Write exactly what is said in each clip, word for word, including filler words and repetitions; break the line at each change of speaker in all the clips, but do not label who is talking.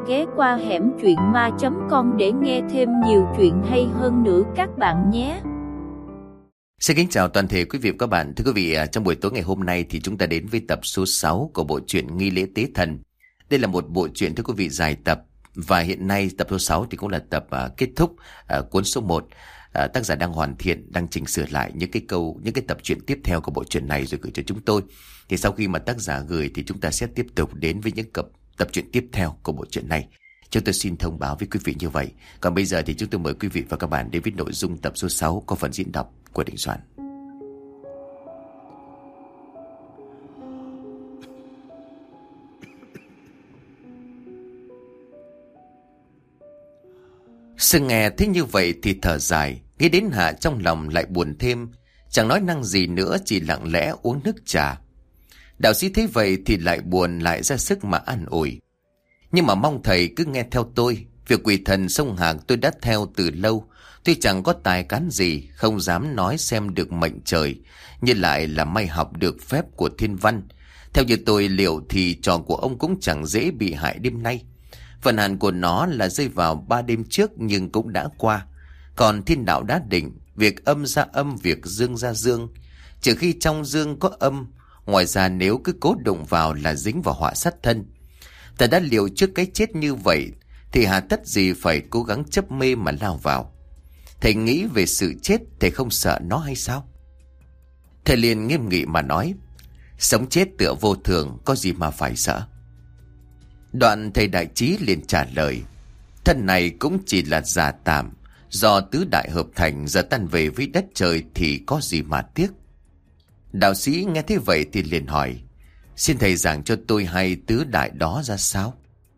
ghé qua hẻm truyện ma chấm com để nghe thêm nhiều chuyện hay hơn nữa các bạn nhé.
Xin kính chào toàn thể quý vị và các bạn. Thưa quý vị, trong buổi tối ngày hôm nay thì chúng ta đến với tập số sáu của bộ truyện Nghi lễ tế thần. Đây là một bộ truyện thưa quý vị dài tập, và hiện nay tập số sáu thì cũng là tập uh, kết thúc uh, cuốn số một. Uh, tác giả đang hoàn thiện, đang chỉnh sửa lại những cái câu, những cái tập truyện tiếp theo của bộ truyện này rồi gửi cho chúng tôi. Thì sau khi mà tác giả gửi thì chúng ta sẽ tiếp tục đến với những cập tập truyện tiếp theo của bộ truyện này. Chúng tôi xin thông báo với quý vị như vậy. Còn bây giờ thì chúng tôi mời quý vị và các bạn đến với nội dung tập số sáu có phần diễn đọc của Đình Soạn. Sương nghe thấy như vậy thì thở dài, nghĩ đến Hạ trong lòng lại buồn thêm, chẳng nói năng gì nữa, chỉ lặng lẽ uống nước trà. Đạo sĩ thấy vậy thì lại buồn, lại ra sức mà an ủi. Nhưng mà mong thầy cứ nghe theo tôi, việc quỷ thần sông Hạc tôi đã theo từ lâu. Tuy chẳng có tài cán gì, không dám nói xem được mệnh trời, nhưng lại là may học được phép của thiên văn. Theo như tôi liệu thì trò của ông cũng chẳng dễ bị hại đêm nay. Phần hàn của nó là rơi vào ba đêm trước nhưng cũng đã qua. Còn thiên đạo đã định, việc âm ra âm, việc dương ra dương. Trừ khi trong dương có âm, ngoài ra nếu cứ cố đụng vào là dính vào họa sát thân. Ta đã liều trước cái chết như vậy thì hà tất gì phải cố gắng chấp mê mà lao vào. Thầy nghĩ về sự chết, thầy không sợ nó hay sao? Thầy liền nghiêm nghị mà nói, sống chết tựa vô thường, có gì mà phải sợ. Đoạn thầy đại trí liền trả lời, thân này cũng chỉ là giả tạm, do tứ đại hợp thành, giờ tan về với đất trời thì có gì mà tiếc. Đạo sĩ nghe thế vậy thì liền hỏi, xin thầy giảng cho tôi hay tứ đại đó ra sao?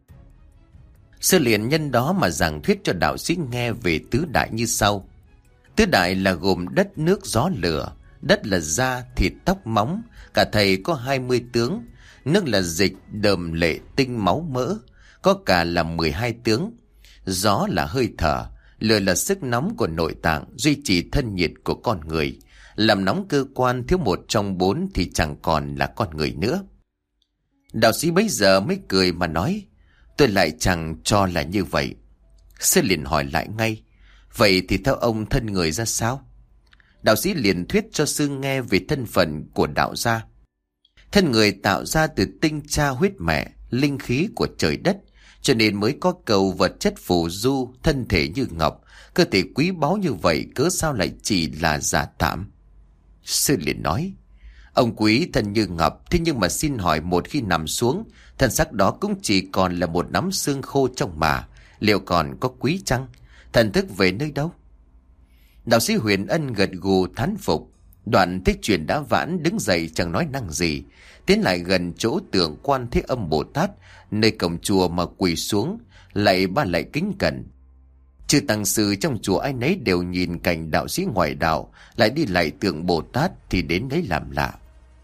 Sư liền nhân đó mà giảng thuyết cho đạo sĩ nghe về tứ đại như sau. Tứ đại là gồm đất, nước, gió, lửa. Đất là da, thịt, tóc, móng. Cả thầy có hai mươi tướng. Nước là dịch, đờm, lệ, tinh, máu, mỡ. Có cả là mười hai tướng. Gió là hơi thở. Lửa là sức nóng của nội tạng, duy trì thân nhiệt của con người. Làm nóng cơ quan, thiếu một trong bốn thì chẳng còn là con người nữa. Đạo sĩ bấy giờ mới cười mà nói, tôi lại chẳng cho là như vậy. Sư liền hỏi lại ngay, vậy thì theo ông thân người ra sao? Đạo sĩ liền thuyết cho sư nghe về thân phận của đạo gia. Thân người tạo ra từ tinh cha huyết mẹ, linh khí của trời đất, cho nên mới có cầu vật chất phù du, thân thể như ngọc, cơ thể quý báu như vậy, cớ sao lại chỉ là giả tạm? Sư liền nói, ông quý thân như ngọc, thế nhưng mà xin hỏi một khi nằm xuống, thân xác đó cũng chỉ còn là một nắm xương khô trong mà, liệu còn có quý chăng? Thần thức về nơi đâu? Đạo sĩ Huyền Ân gật gù thán phục. Đoạn thích chuyện đã vãn, đứng dậy chẳng nói năng gì, tiến lại gần chỗ tượng Quan Thế Âm Bồ Tát nơi cổng chùa mà quỳ xuống, lại ba lại kính cẩn. Chư tăng sư trong chùa ai nấy đều nhìn cảnh đạo sĩ ngoại đạo lại đi lại tượng Bồ Tát thì đến đấy làm lạ.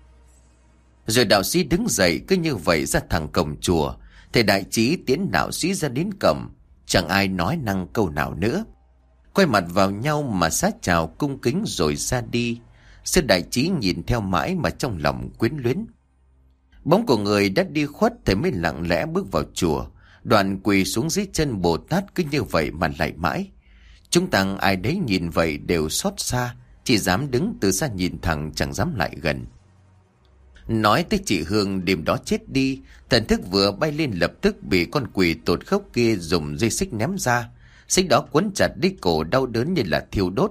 Rồi đạo sĩ đứng dậy cứ như vậy ra thẳng cổng chùa. Thầy đại trí tiến đạo sĩ ra đến cổng, chẳng ai nói năng câu nào nữa. Quay mặt vào nhau mà sát chào cung kính rồi ra đi. Sư đại trí nhìn theo mãi mà trong lòng quyến luyến. Bóng của người đã đi khuất, thầy mới lặng lẽ bước vào chùa. Đoạn quỳ xuống dưới chân Bồ Tát cứ như vậy mà lại mãi. Chúng tăng ai đấy nhìn vậy đều xót xa, chỉ dám đứng từ xa nhìn thẳng, chẳng dám lại gần. Nói tới chị Hương đêm đó chết đi, thần thức vừa bay lên lập tức bị con quỷ tột khốc kia dùng dây xích ném ra. Xích đó quấn chặt đi cổ, đau đớn như là thiêu đốt.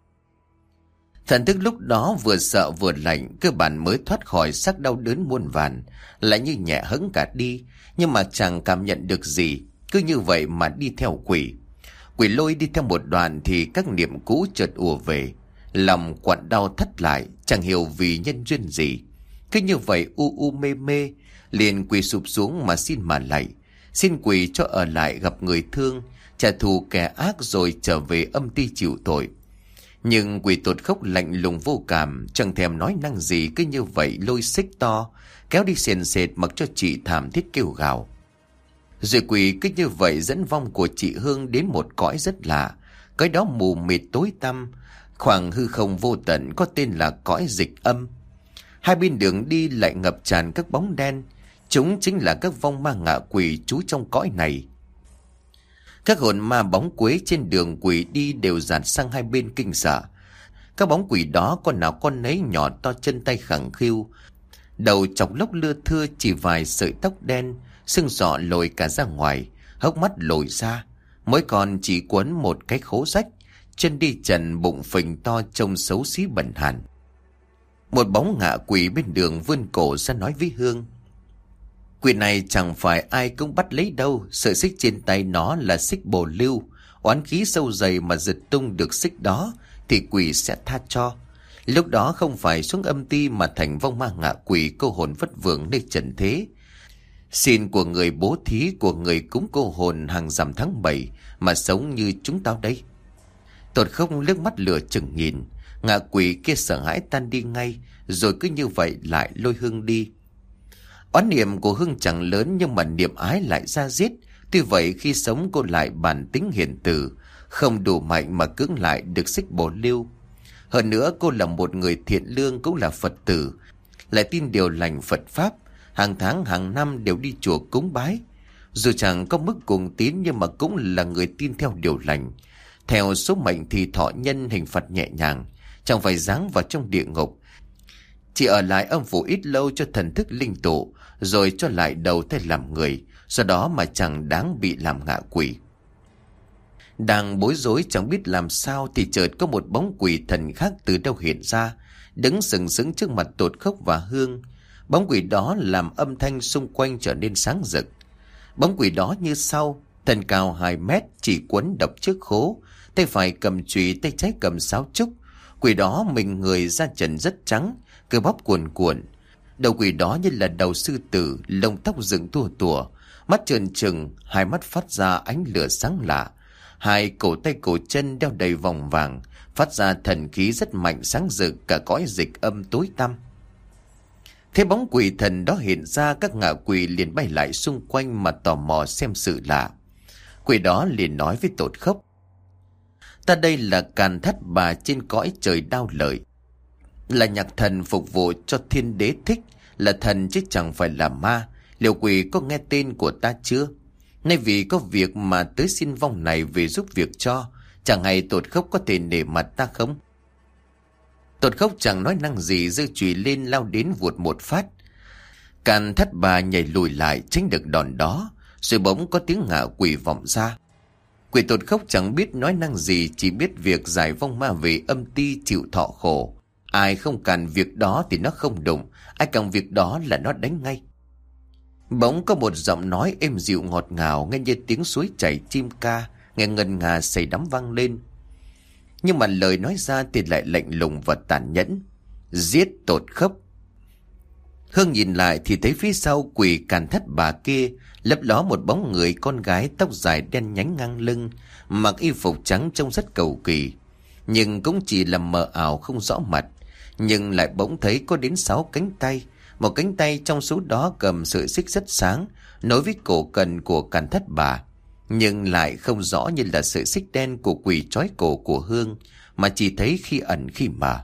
Thần thức lúc đó vừa sợ vừa lạnh, cơ bản mới thoát khỏi sắc đau đớn muôn vàn, lại như nhẹ hẫng cả đi, nhưng mà chẳng cảm nhận được gì, cứ như vậy mà đi theo quỷ. Quỷ lôi đi theo một đoạn thì các niệm cũ chợt ùa về, lòng quặn đau thắt lại, chẳng hiểu vì nhân duyên gì. Cứ như vậy u u mê mê, liền quỳ sụp xuống mà xin mà lạy, xin quỷ cho ở lại gặp người thương, trả thù kẻ ác rồi trở về âm ti chịu tội. Nhưng quỷ tột khốc lạnh lùng vô cảm, chẳng thèm nói năng gì, cứ như vậy lôi xích to kéo đi sền sệt, mặc cho chị thảm thiết kêu gào. Rồi quỷ cứ như vậy dẫn vong của chị Hương đến một cõi rất lạ, cái đó mù mịt tối tăm, khoảng hư không vô tận, có tên là cõi dịch âm. Hai bên đường đi lại ngập tràn các bóng đen, chúng chính là các vong ma ngạ quỷ trú trong cõi này. Các hồn ma bóng quế trên đường quỷ đi đều dạt sang hai bên kinh sợ. Các bóng quỷ đó con nào con nấy nhỏ to, chân tay khẳng khiu, đầu chọc lốc lưa thưa, chỉ vài sợi tóc đen, xương sọ lồi cả ra ngoài, hốc mắt lồi ra, mỗi con chỉ quấn một cái khố rách, chân đi trần, bụng phình to, trông xấu xí bẩn hàn. Một bóng ngạ quỷ bên đường vươn cổ ra nói với Hương: "Quỷ này chẳng phải ai cũng bắt lấy đâu, sợi xích trên tay nó là xích bồ lưu, oán khí sâu dày mà giật tung được xích đó thì quỷ sẽ tha cho. Lúc đó không phải xuống âm ti mà thành vong ma ngạ quỷ, cô hồn vất vưởng nơi trần thế. Xin của người bố thí, của người cúng cô hồn hàng rằm tháng bảy mà sống như chúng tao đây." Tột không liếc mắt lửa chừng nhìn, ngạ quỷ kia sợ hãi tan đi ngay, rồi cứ như vậy lại lôi Hương đi. Oán niệm của Hương chẳng lớn nhưng mà niệm ái lại ra giết. Tuy vậy khi sống cô lại bản tính hiền từ, không đủ mạnh mà cưỡng lại được xích bồ lưu. Hơn nữa cô là một người thiện lương, cũng là Phật tử, lại tin điều lành Phật Pháp, hàng tháng hàng năm đều đi chùa cúng bái. Dù chẳng có mức cùng tín nhưng mà cũng là người tin theo điều lành. Theo số mệnh thì thọ nhân hình phạt nhẹ nhàng, chẳng phải giáng vào trong địa ngục, chỉ ở lại âm phủ ít lâu cho thần thức linh tụ, rồi cho lại đầu thay làm người, do đó mà chẳng đáng bị làm ngạ quỷ. Đang bối rối chẳng biết làm sao thì chợt có một bóng quỷ thần khác từ đâu hiện ra, đứng sừng sững trước mặt Tột Khốc và Hương. Bóng quỷ đó làm âm thanh xung quanh trở nên sáng rực. Bóng quỷ đó như sau: thân cao hai mét, chỉ quấn độc trước khố, tay phải cầm chùy, tay trái cầm sáo trúc. Quỷ đó mình người da trần rất trắng, cơ bắp cuồn cuộn. Đầu quỷ đó như là đầu sư tử, lông tóc dựng tua tủa, mắt trợn trừng, hai mắt phát ra ánh lửa sáng lạ. Hai cổ tay cổ chân đeo đầy vòng vàng, phát ra thần khí rất mạnh, sáng rực cả cõi dịch âm tối tăm. Thế bóng quỷ thần đó hiện ra, các ngạ quỷ liền bay lại xung quanh mà tò mò xem sự lạ. Quỷ đó liền nói với Tột Khốc: "Ta đây là Càn Thắt Bà trên cõi trời Đao Lợi, là nhạc thần phục vụ cho thiên đế thích, là thần chứ chẳng phải là ma. Liệu quỷ có nghe tên của ta chưa? Nay vì có việc mà tới xin vong này về giúp việc cho, chẳng hay Tột Khốc có thể nể mặt ta không?" Tột Khốc chẳng nói năng gì, giơ chùy lên lao đến vụt một phát. Càn Thắt Bà nhảy lùi lại tránh được đòn đó, rồi bỗng có tiếng ngạ quỷ vọng ra. Quỷ Tột Khốc chẳng biết nói năng gì, chỉ biết việc giải vong ma về âm ti chịu thọ khổ. Ai không cản việc đó thì nó không đụng, ai càng việc đó là nó đánh ngay. Bỗng có một giọng nói êm dịu ngọt ngào, nghe như tiếng suối chảy chim ca, nghe ngân nga say đắm vang lên. Nhưng mà lời nói ra thì lại lạnh lùng và tàn nhẫn: "Giết Tột Khốc." Hương nhìn lại thì thấy phía sau quỷ Càn Thắt Bà kia lấp ló một bóng người con gái, tóc dài đen nhánh ngang lưng, mặc y phục trắng trông rất cầu kỳ, nhưng cũng chỉ là mờ ảo không rõ mặt. Nhưng lại bỗng thấy có đến sáu cánh tay, một cánh tay trong số đó cầm sợi xích rất sáng nối với cổ cần của Càn Thắt Bà, nhưng lại không rõ như là sợi xích đen của quỷ trói cổ của Hương, mà chỉ thấy khi ẩn khi mờ.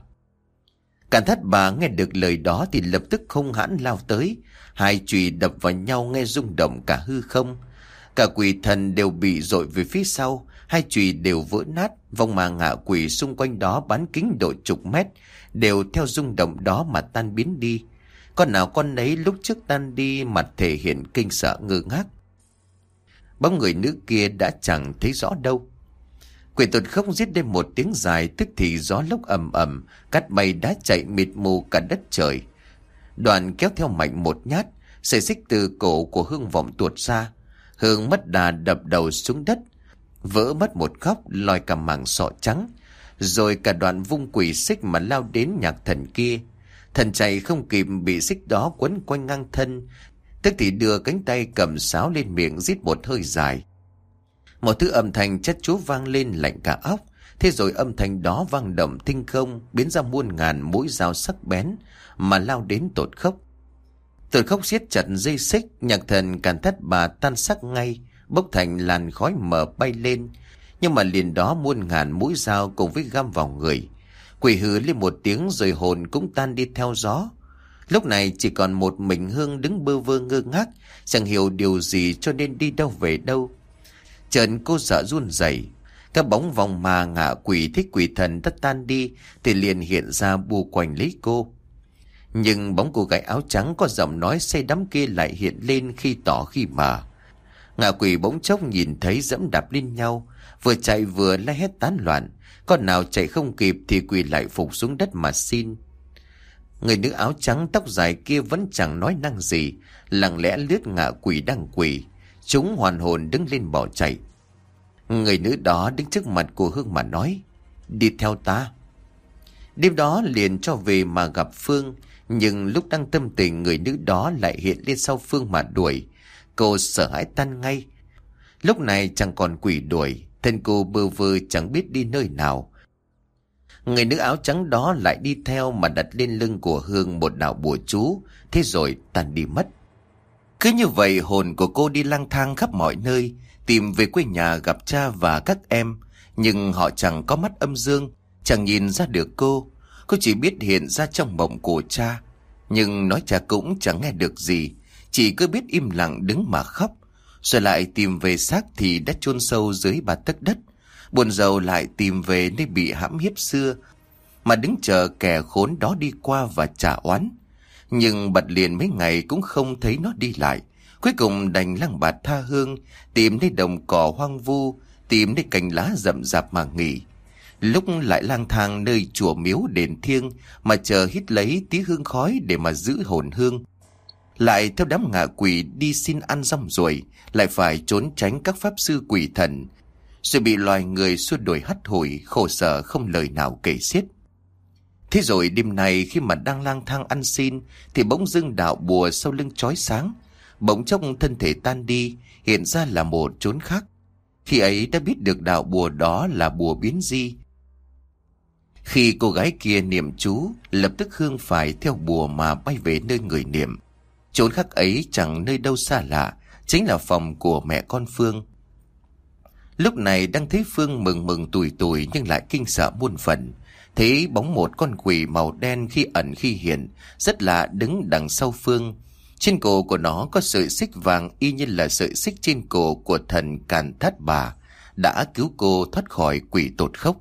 Càn Thắt Bà nghe được lời đó thì lập tức hung hãn lao tới, hai chùy đập vào nhau nghe rung động cả hư không. Cả quỷ thần đều bị dội về phía sau, hai chùy đều vỡ nát, vong ma ngạ quỷ xung quanh đó bán kính độ chục mét đều theo rung động đó mà tan biến đi. Con nào con nấy lúc trước tan đi, mặt thể hiện kinh sợ ngơ ngác. Bóng người nữ kia đã chẳng thấy rõ đâu. Quỷ Tột Khốc giết lên một tiếng dài, tức thì gió lốc ầm ầm, cát bay đá chạy mịt mù cả đất trời. Đoàn kéo theo mạnh một nhát, sợi xích từ cổ của Hương vọng tuột ra. Hương mất đà đập đầu xuống đất, vỡ mất một góc, lòi cả mảng sọ trắng. Rồi cả đoàn vung quỷ xích mà lao đến nhạc thần kia. Thần chạy không kịp, bị xích đó quấn quanh ngang thân, tức thì đưa cánh tay cầm sáo lên miệng rít một hơi dài. Một thứ âm thanh chất chúa vang lên lạnh cả óc. Thế rồi âm thanh đó vang động tinh không, biến ra muôn ngàn mũi dao sắc bén mà lao đến Tột Khốc. Tột Khốc siết chặt dây xích, nhạc thần Càn Thắt Bà tan sắc ngay, bốc thành làn khói mờ bay lên. Nhưng mà liền đó muôn ngàn mũi dao cùng với găm vào người. Quỷ hừ lên một tiếng rồi hồn cũng tan đi theo gió. Lúc này chỉ còn một mình Hương đứng bơ vơ ngơ ngác, chẳng hiểu điều gì cho nên đi đâu về đâu. Chợt cô sợ run rẩy. Các bóng vòng ma ngạ quỷ thích quỷ thần tất tan đi thì liền hiện ra bu quanh lấy cô. Nhưng bóng cô gái áo trắng có giọng nói say đắm kia lại hiện lên khi tỏ khi mờ. Ngạ quỷ bỗng chốc nhìn thấy dẫm đạp lên nhau, vừa chạy vừa la hét tán loạn. Con nào chạy không kịp thì quỳ lại phục xuống đất mà xin. Người nữ áo trắng tóc dài kia vẫn chẳng nói năng gì, lặng lẽ lướt ngạ quỷ đang quỳ. Chúng hoàn hồn đứng lên bỏ chạy. Người nữ đó đứng trước mặt của Hương mà nói: "Đi theo ta." Đêm đó liền cho về mà gặp Phương. Nhưng lúc đang tâm tình, người nữ đó lại hiện lên sau Phương mà đuổi. Cô sợ hãi tan ngay. Lúc này chẳng còn quỷ đuổi, thân cô bơ vơ chẳng biết đi nơi nào. Người nữ áo trắng đó lại đi theo mà đặt lên lưng của Hương một đạo bùa chú, thế rồi tan đi mất. Cứ như vậy hồn của cô đi lang thang khắp mọi nơi, tìm về quê nhà gặp cha và các em. Nhưng họ chẳng có mắt âm dương, chẳng nhìn ra được cô. Cô chỉ biết hiện ra trong mộng của cha. Nhưng nói cha cũng chẳng nghe được gì, chỉ cứ biết im lặng đứng mà khóc. Rồi lại tìm về xác thì đã chôn sâu dưới ba tấc đất. Buồn rầu lại tìm về nơi bị hãm hiếp xưa, mà đứng chờ kẻ khốn đó đi qua và trả oán. Nhưng bật liền mấy ngày cũng không thấy nó đi lại. Cuối cùng đành lăng bạt tha hương, tìm nơi đồng cỏ hoang vu, tìm nơi cành lá rậm rạp mà nghỉ. Lúc lại lang thang nơi chùa miếu đền thiêng mà chờ hít lấy tí hương khói để mà giữ hồn hương. Lại theo đám ngạ quỷ đi xin ăn rong ruổi, lại phải trốn tránh các pháp sư quỷ thần, rồi bị loài người xua đuổi hắt hủi, khổ sở không lời nào kể xiết. Thế rồi đêm này khi mà đang lang thang ăn xin thì bỗng dưng đạo bùa sau lưng chói sáng, bỗng chốc thân thể tan đi, hiện ra là một chốn khác. Khi ấy đã biết được đạo bùa đó là bùa biến di. Khi cô gái kia niệm chú, lập tức Hương phải theo bùa mà bay về nơi người niệm. Chốn khác ấy chẳng nơi đâu xa lạ, chính là phòng của mẹ con Phương. Lúc này đang thấy Phương mừng mừng tủi tủi nhưng lại kinh sợ muôn phần. Thấy bóng một con quỷ màu đen khi ẩn khi hiện, rất lạ, đứng đằng sau Phương. Trên cổ của nó có sợi xích vàng y như là sợi xích trên cổ của thần Càn Thát Bà, đã cứu cô thoát khỏi quỷ tột khốc.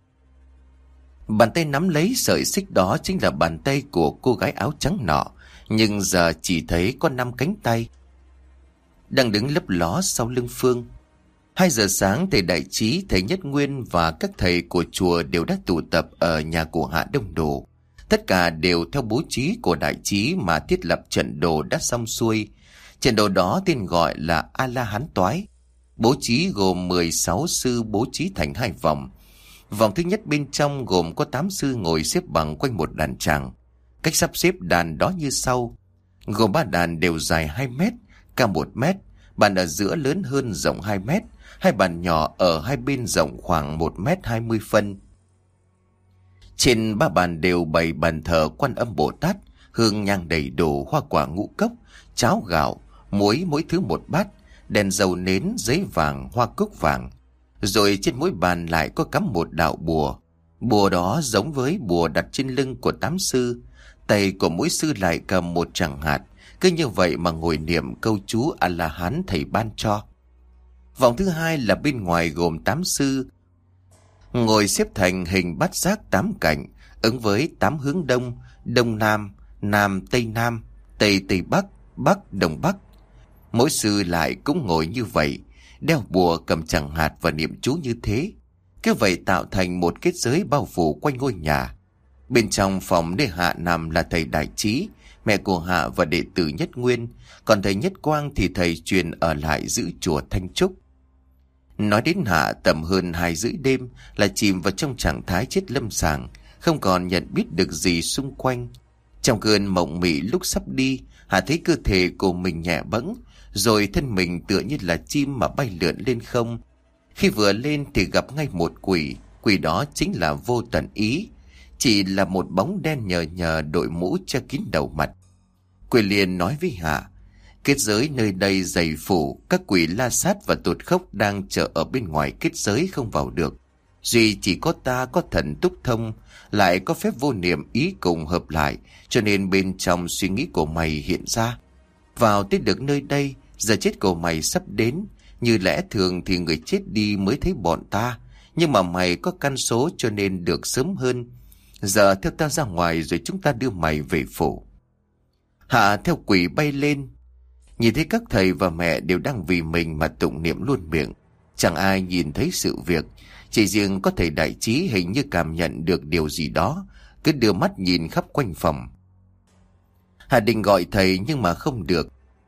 Bàn tay nắm lấy sợi xích đó chính là bàn tay của cô gái áo trắng nọ, nhưng giờ chỉ thấy có năm cánh tay đang đứng lấp ló sau lưng Phương. Hai giờ sáng, thầy Đại Trí, thầy Nhất Nguyên và các thầy của chùa đều đã tụ tập ở nhà của Hạ đông đồ. Tất cả đều theo bố trí của Đại Trí mà thiết lập trận đồ đã xong xuôi. Trận đồ đó tên gọi là A-la-hán toái. Bố trí gồm mười sáu sư bố trí thành hai vòng. Vòng thứ nhất bên trong gồm có tám sư ngồi xếp bằng quanh một đàn tràng. Cách sắp xếp đàn đó như sau: gồm ba đàn đều dài hai mét, cao một mét, bàn ở giữa lớn hơn rộng hai mét, hai bàn nhỏ ở hai bên rộng khoảng một mét hai mươi phân. Trên ba bàn đều bày bàn thờ Quan Âm Bồ Tát, hương nhang đầy đủ, hoa quả ngũ cốc, cháo gạo, muối mỗi thứ một bát, đèn dầu nến, giấy vàng, hoa cúc vàng. Rồi trên mỗi bàn lại có cắm một đạo bùa. Bùa đó giống với bùa đặt trên lưng của tám sư. Tay của mỗi sư lại cầm một tràng hạt. Cứ như vậy mà ngồi niệm câu chú A-la-hán thầy ban cho. Vòng thứ hai là bên ngoài gồm tám sư ngồi xếp thành hình bát giác tám cạnh, ứng với tám hướng đông, đông nam, nam tây nam, tây tây bắc, bắc đông bắc. Mỗi sư lại cũng ngồi như vậy, đeo bùa, cầm tràng hạt và niệm chú như thế. Cứ vậy tạo thành một kết giới bao phủ quanh ngôi nhà. Bên trong phòng nơi Hạ nằm là thầy Đại Trí, mẹ của Hạ và đệ tử Nhất Nguyên, còn thầy Nhất Quang thì thầy truyền ở lại giữ chùa Thanh Trúc. Nói đến Hạ, tầm hơn hai rưỡi đêm là chìm vào trong trạng thái chết lâm sàng, không còn nhận biết được gì xung quanh. Trong cơn mộng mị lúc sắp đi, Hạ thấy cơ thể của mình nhẹ bẫng, rồi thân mình tựa như là chim mà bay lượn lên không. Khi vừa lên thì gặp ngay một quỷ, quỷ đó chính là Vô Tận Ý, chỉ là một bóng đen nhờ nhờ đội mũ che kín đầu mặt. Quỷ liền nói với Hạ: kết giới nơi đây dày phủ, các quỷ la sát và tụt khốc đang chờ ở bên ngoài kết giới không vào được. Duy chỉ có ta có thần túc thông, lại có phép vô niệm ý cùng hợp lại, cho nên bên trong suy nghĩ của mày hiện ra. Vào tới được nơi đây, giờ chết của mày sắp đến, Như lẽ thường thì người chết đi mới thấy bọn ta, nhưng mà mày có căn số cho nên được sớm hơn. Giờ theo ta ra ngoài rồi chúng ta đưa mày về phủ. Hạ theo quỷ bay lên. Nhìn thấy các thầy và mẹ đều đang vì mình mà tụng niệm luôn miệng. Chẳng ai nhìn thấy sự việc. Chỉ riêng có thầy Đại Trí hình như cảm nhận được điều gì đó, cứ đưa mắt nhìn khắp quanh phòng. Hạ định gọi thầy nhưng mà không được.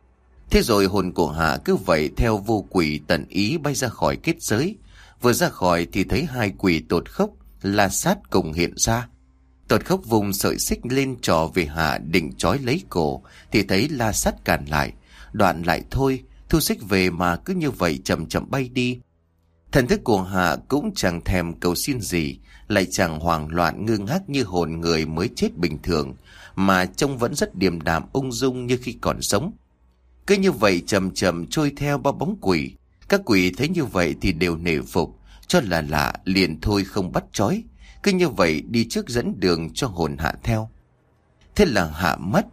Thế rồi hồn của Hạ cứ vậy theo vô quỷ tận ý bay ra khỏi kết giới. Vừa ra khỏi thì thấy hai quỷ Tột Khốc, La Sát cùng hiện ra. Tột Khốc vùng sợi xích lên trò về Hạ định trói lấy cổ, thì thấy La Sát cản lại. Đoạn lại thôi, thu xích về mà cứ như vậy chậm chậm bay đi. Thần thức của Hạ cũng chẳng thèm cầu xin gì, lại chẳng hoảng loạn ngơ ngác như hồn người mới chết bình thường, mà trông vẫn rất điềm đạm ung dung như khi còn sống. Cứ như vậy chậm chậm trôi theo ba bóng quỷ. Các quỷ thấy như vậy thì đều nể phục, cho là lạ liền thôi không bắt trói. Cứ như vậy đi trước dẫn đường cho hồn Hạ theo. Thế là Hạ mất.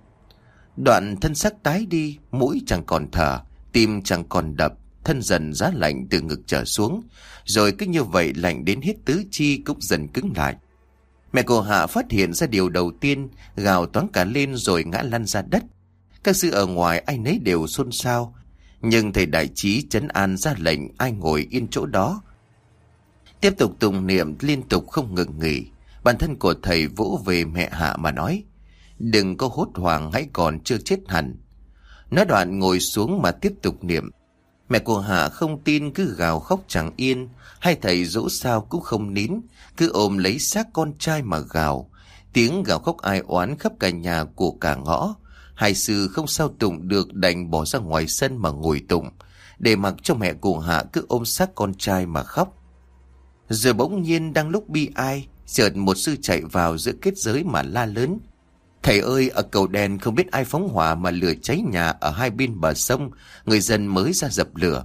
Đoạn thân xác tái đi, mũi chẳng còn thở, tim chẳng còn đập, thân dần giá lạnh từ ngực trở xuống. Rồi cứ như vậy lạnh đến hết tứ chi cũng dần cứng lại. Mẹ của Hạ phát hiện ra điều đầu tiên, gào toáng cả lên rồi ngã lăn ra đất. Các sư ở ngoài ai nấy đều xôn xao, nhưng thầy Đại Trí trấn an ra lệnh ai ngồi yên chỗ đó. Tiếp tục tụng niệm liên tục không ngừng nghỉ. Bản thân của thầy vỗ về mẹ Hạ mà nói: "Đừng có hốt hoảng, hãy còn chưa chết hẳn." Nói đoạn ngồi xuống mà tiếp tục niệm. Mẹ của Hạ không tin cứ gào khóc chẳng yên. Hai thầy dỗ sao cũng không nín, cứ ôm lấy xác con trai mà gào. Tiếng gào khóc ai oán khắp cả nhà của cả ngõ. Hai sư không sao tụng được đành bỏ ra ngoài sân mà ngồi tụng, để mặc cho mẹ của Hạ cứ ôm xác con trai mà khóc. Rồi bỗng nhiên đang lúc bi ai, chợt một sư chạy vào giữa kết giới mà la lớn: "Thầy ơi, ở cầu đèn không biết ai phóng hỏa mà lửa cháy nhà ở hai bên bờ sông, người dân mới ra dập lửa."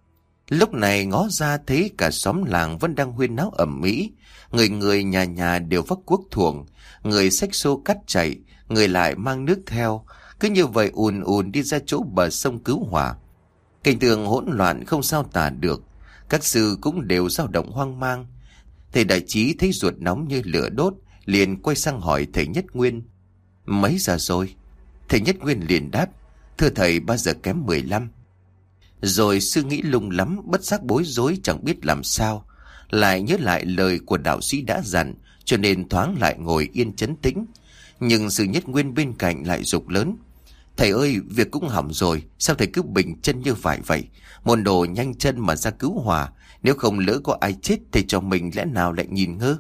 Lúc này ngó ra thấy cả xóm làng vẫn đang huyên náo ầm ĩ, người người nhà nhà đều vác cuốc thuồng, người xách xô cắt chạy, người lại mang nước theo, cứ như vậy ùn ùn đi ra chỗ bờ sông cứu hỏa. Cảnh tượng hỗn loạn không sao tả được, các sư cũng đều dao động hoang mang. Thầy Đại Trí thấy ruột nóng như lửa đốt, liền quay sang hỏi thầy Nhất Nguyên: "Mấy giờ rồi?" Thầy Nhất Nguyên liền đáp: "Thưa thầy, ba giờ kém mười lăm." Rồi sư nghĩ lung lắm, bất giác bối rối chẳng biết làm sao. Lại nhớ lại lời của đạo sĩ đã dặn, cho nên thoáng lại ngồi yên trấn tĩnh. Nhưng sư Nhất Nguyên bên cạnh lại giục lớn: "Thầy ơi, việc cũng hỏng rồi, sao thầy cứ bình chân như phải vậy? Môn đồ nhanh chân mà ra cứu hỏa, nếu không lỡ có ai chết thì cho mình lẽ nào lại nhìn ngơ?"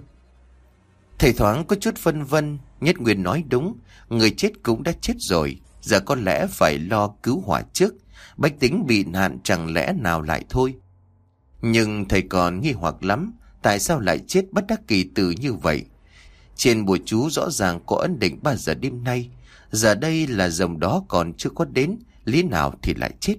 Thầy thoáng có chút phân vân. Nhất Nguyên nói đúng, người chết cũng đã chết rồi, giờ có lẽ phải lo cứu hỏa trước. Bách tính bị nạn chẳng lẽ nào lại thôi. Nhưng thầy còn nghi hoặc lắm, tại sao lại chết bất đắc kỳ tử như vậy? Trên bùa chú rõ ràng có ấn định ba giờ đêm nay, giờ đây là rồng đó còn chưa có đến, lý nào thì lại chết?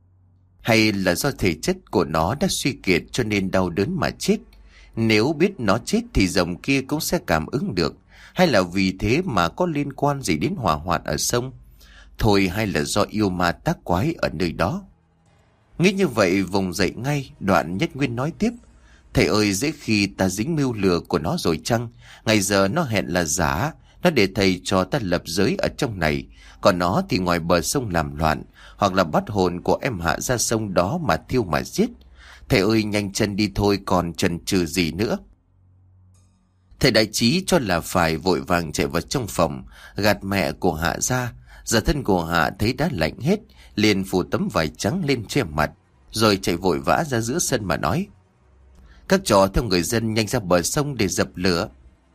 Hay là do thể chất của nó đã suy kiệt cho nên đau đớn mà chết? Nếu biết nó chết thì rồng kia cũng sẽ cảm ứng được. Hay là vì thế mà có liên quan gì đến hỏa hoạn ở sông? Thôi hay là do yêu ma tác quái ở nơi đó? Nghĩ như vậy vùng dậy ngay. Đoạn Nhất Nguyên nói tiếp: "Thầy ơi, dễ khi ta dính mưu lừa của nó rồi chăng? Ngày giờ nó hẹn là giả, nó để thầy cho ta lập giới ở trong này, còn nó thì ngoài bờ sông làm loạn, hoặc là bắt hồn của em Hạ ra sông đó mà thiêu mà giết. Thầy ơi, nhanh chân đi thôi, còn chần chừ gì nữa?" Thầy Đại Trí cho là phải vội vàng chạy vào trong phòng, gạt mẹ của Hạ ra. Giờ thân của Hạ thấy đã lạnh hết, liền phủ tấm vải trắng lên che mặt, rồi chạy vội vã ra giữa sân mà nói: "Các trò theo người dân nhanh ra bờ sông để dập lửa."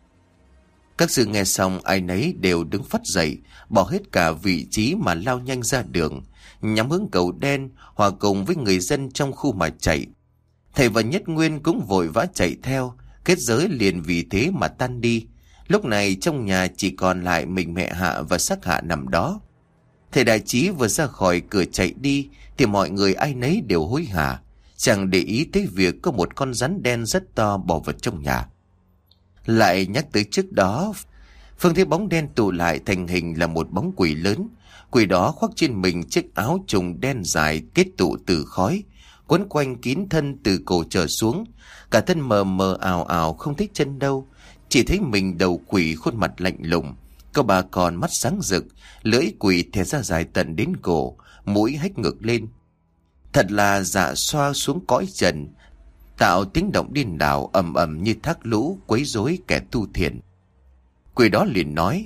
Các sư nghe xong ai nấy đều đứng phắt dậy, bỏ hết cả vị trí mà lao nhanh ra đường, nhắm hướng cầu đen, hòa cùng với người dân trong khu mà chạy. Thầy và Nhất Nguyên cũng vội vã chạy theo, kết giới liền vì thế mà tan đi. Lúc này trong nhà chỉ còn lại mình mẹ Hạ và xác Hạ nằm đó. Thầy Đại Trí vừa ra khỏi cửa chạy đi thì mọi người ai nấy đều hối hả, chẳng để ý tới việc có một con rắn đen rất to bò vào trong nhà. Lại nhắc tới trước đó, Phương thấy bóng đen tụ lại thành hình là một bóng quỷ lớn. Quỷ đó khoác trên mình chiếc áo trùng đen dài kết tụ từ khói. quấn quanh kín thân từ cổ trở xuống. Cả thân mờ mờ ảo ảo, không thấy chân đâu, chỉ thấy mình đầu quỷ, khuôn mặt lạnh lùng. Có bà còn mắt sáng rực, lưỡi quỷ thè ra dài tận đến cổ, mũi hếch ngược lên. Thật là Dạ Xoa xuống cõi trần, tạo tiếng động điên đảo ầm ầm như thác lũ, quấy rối kẻ tu thiền. Quỷ đó liền nói: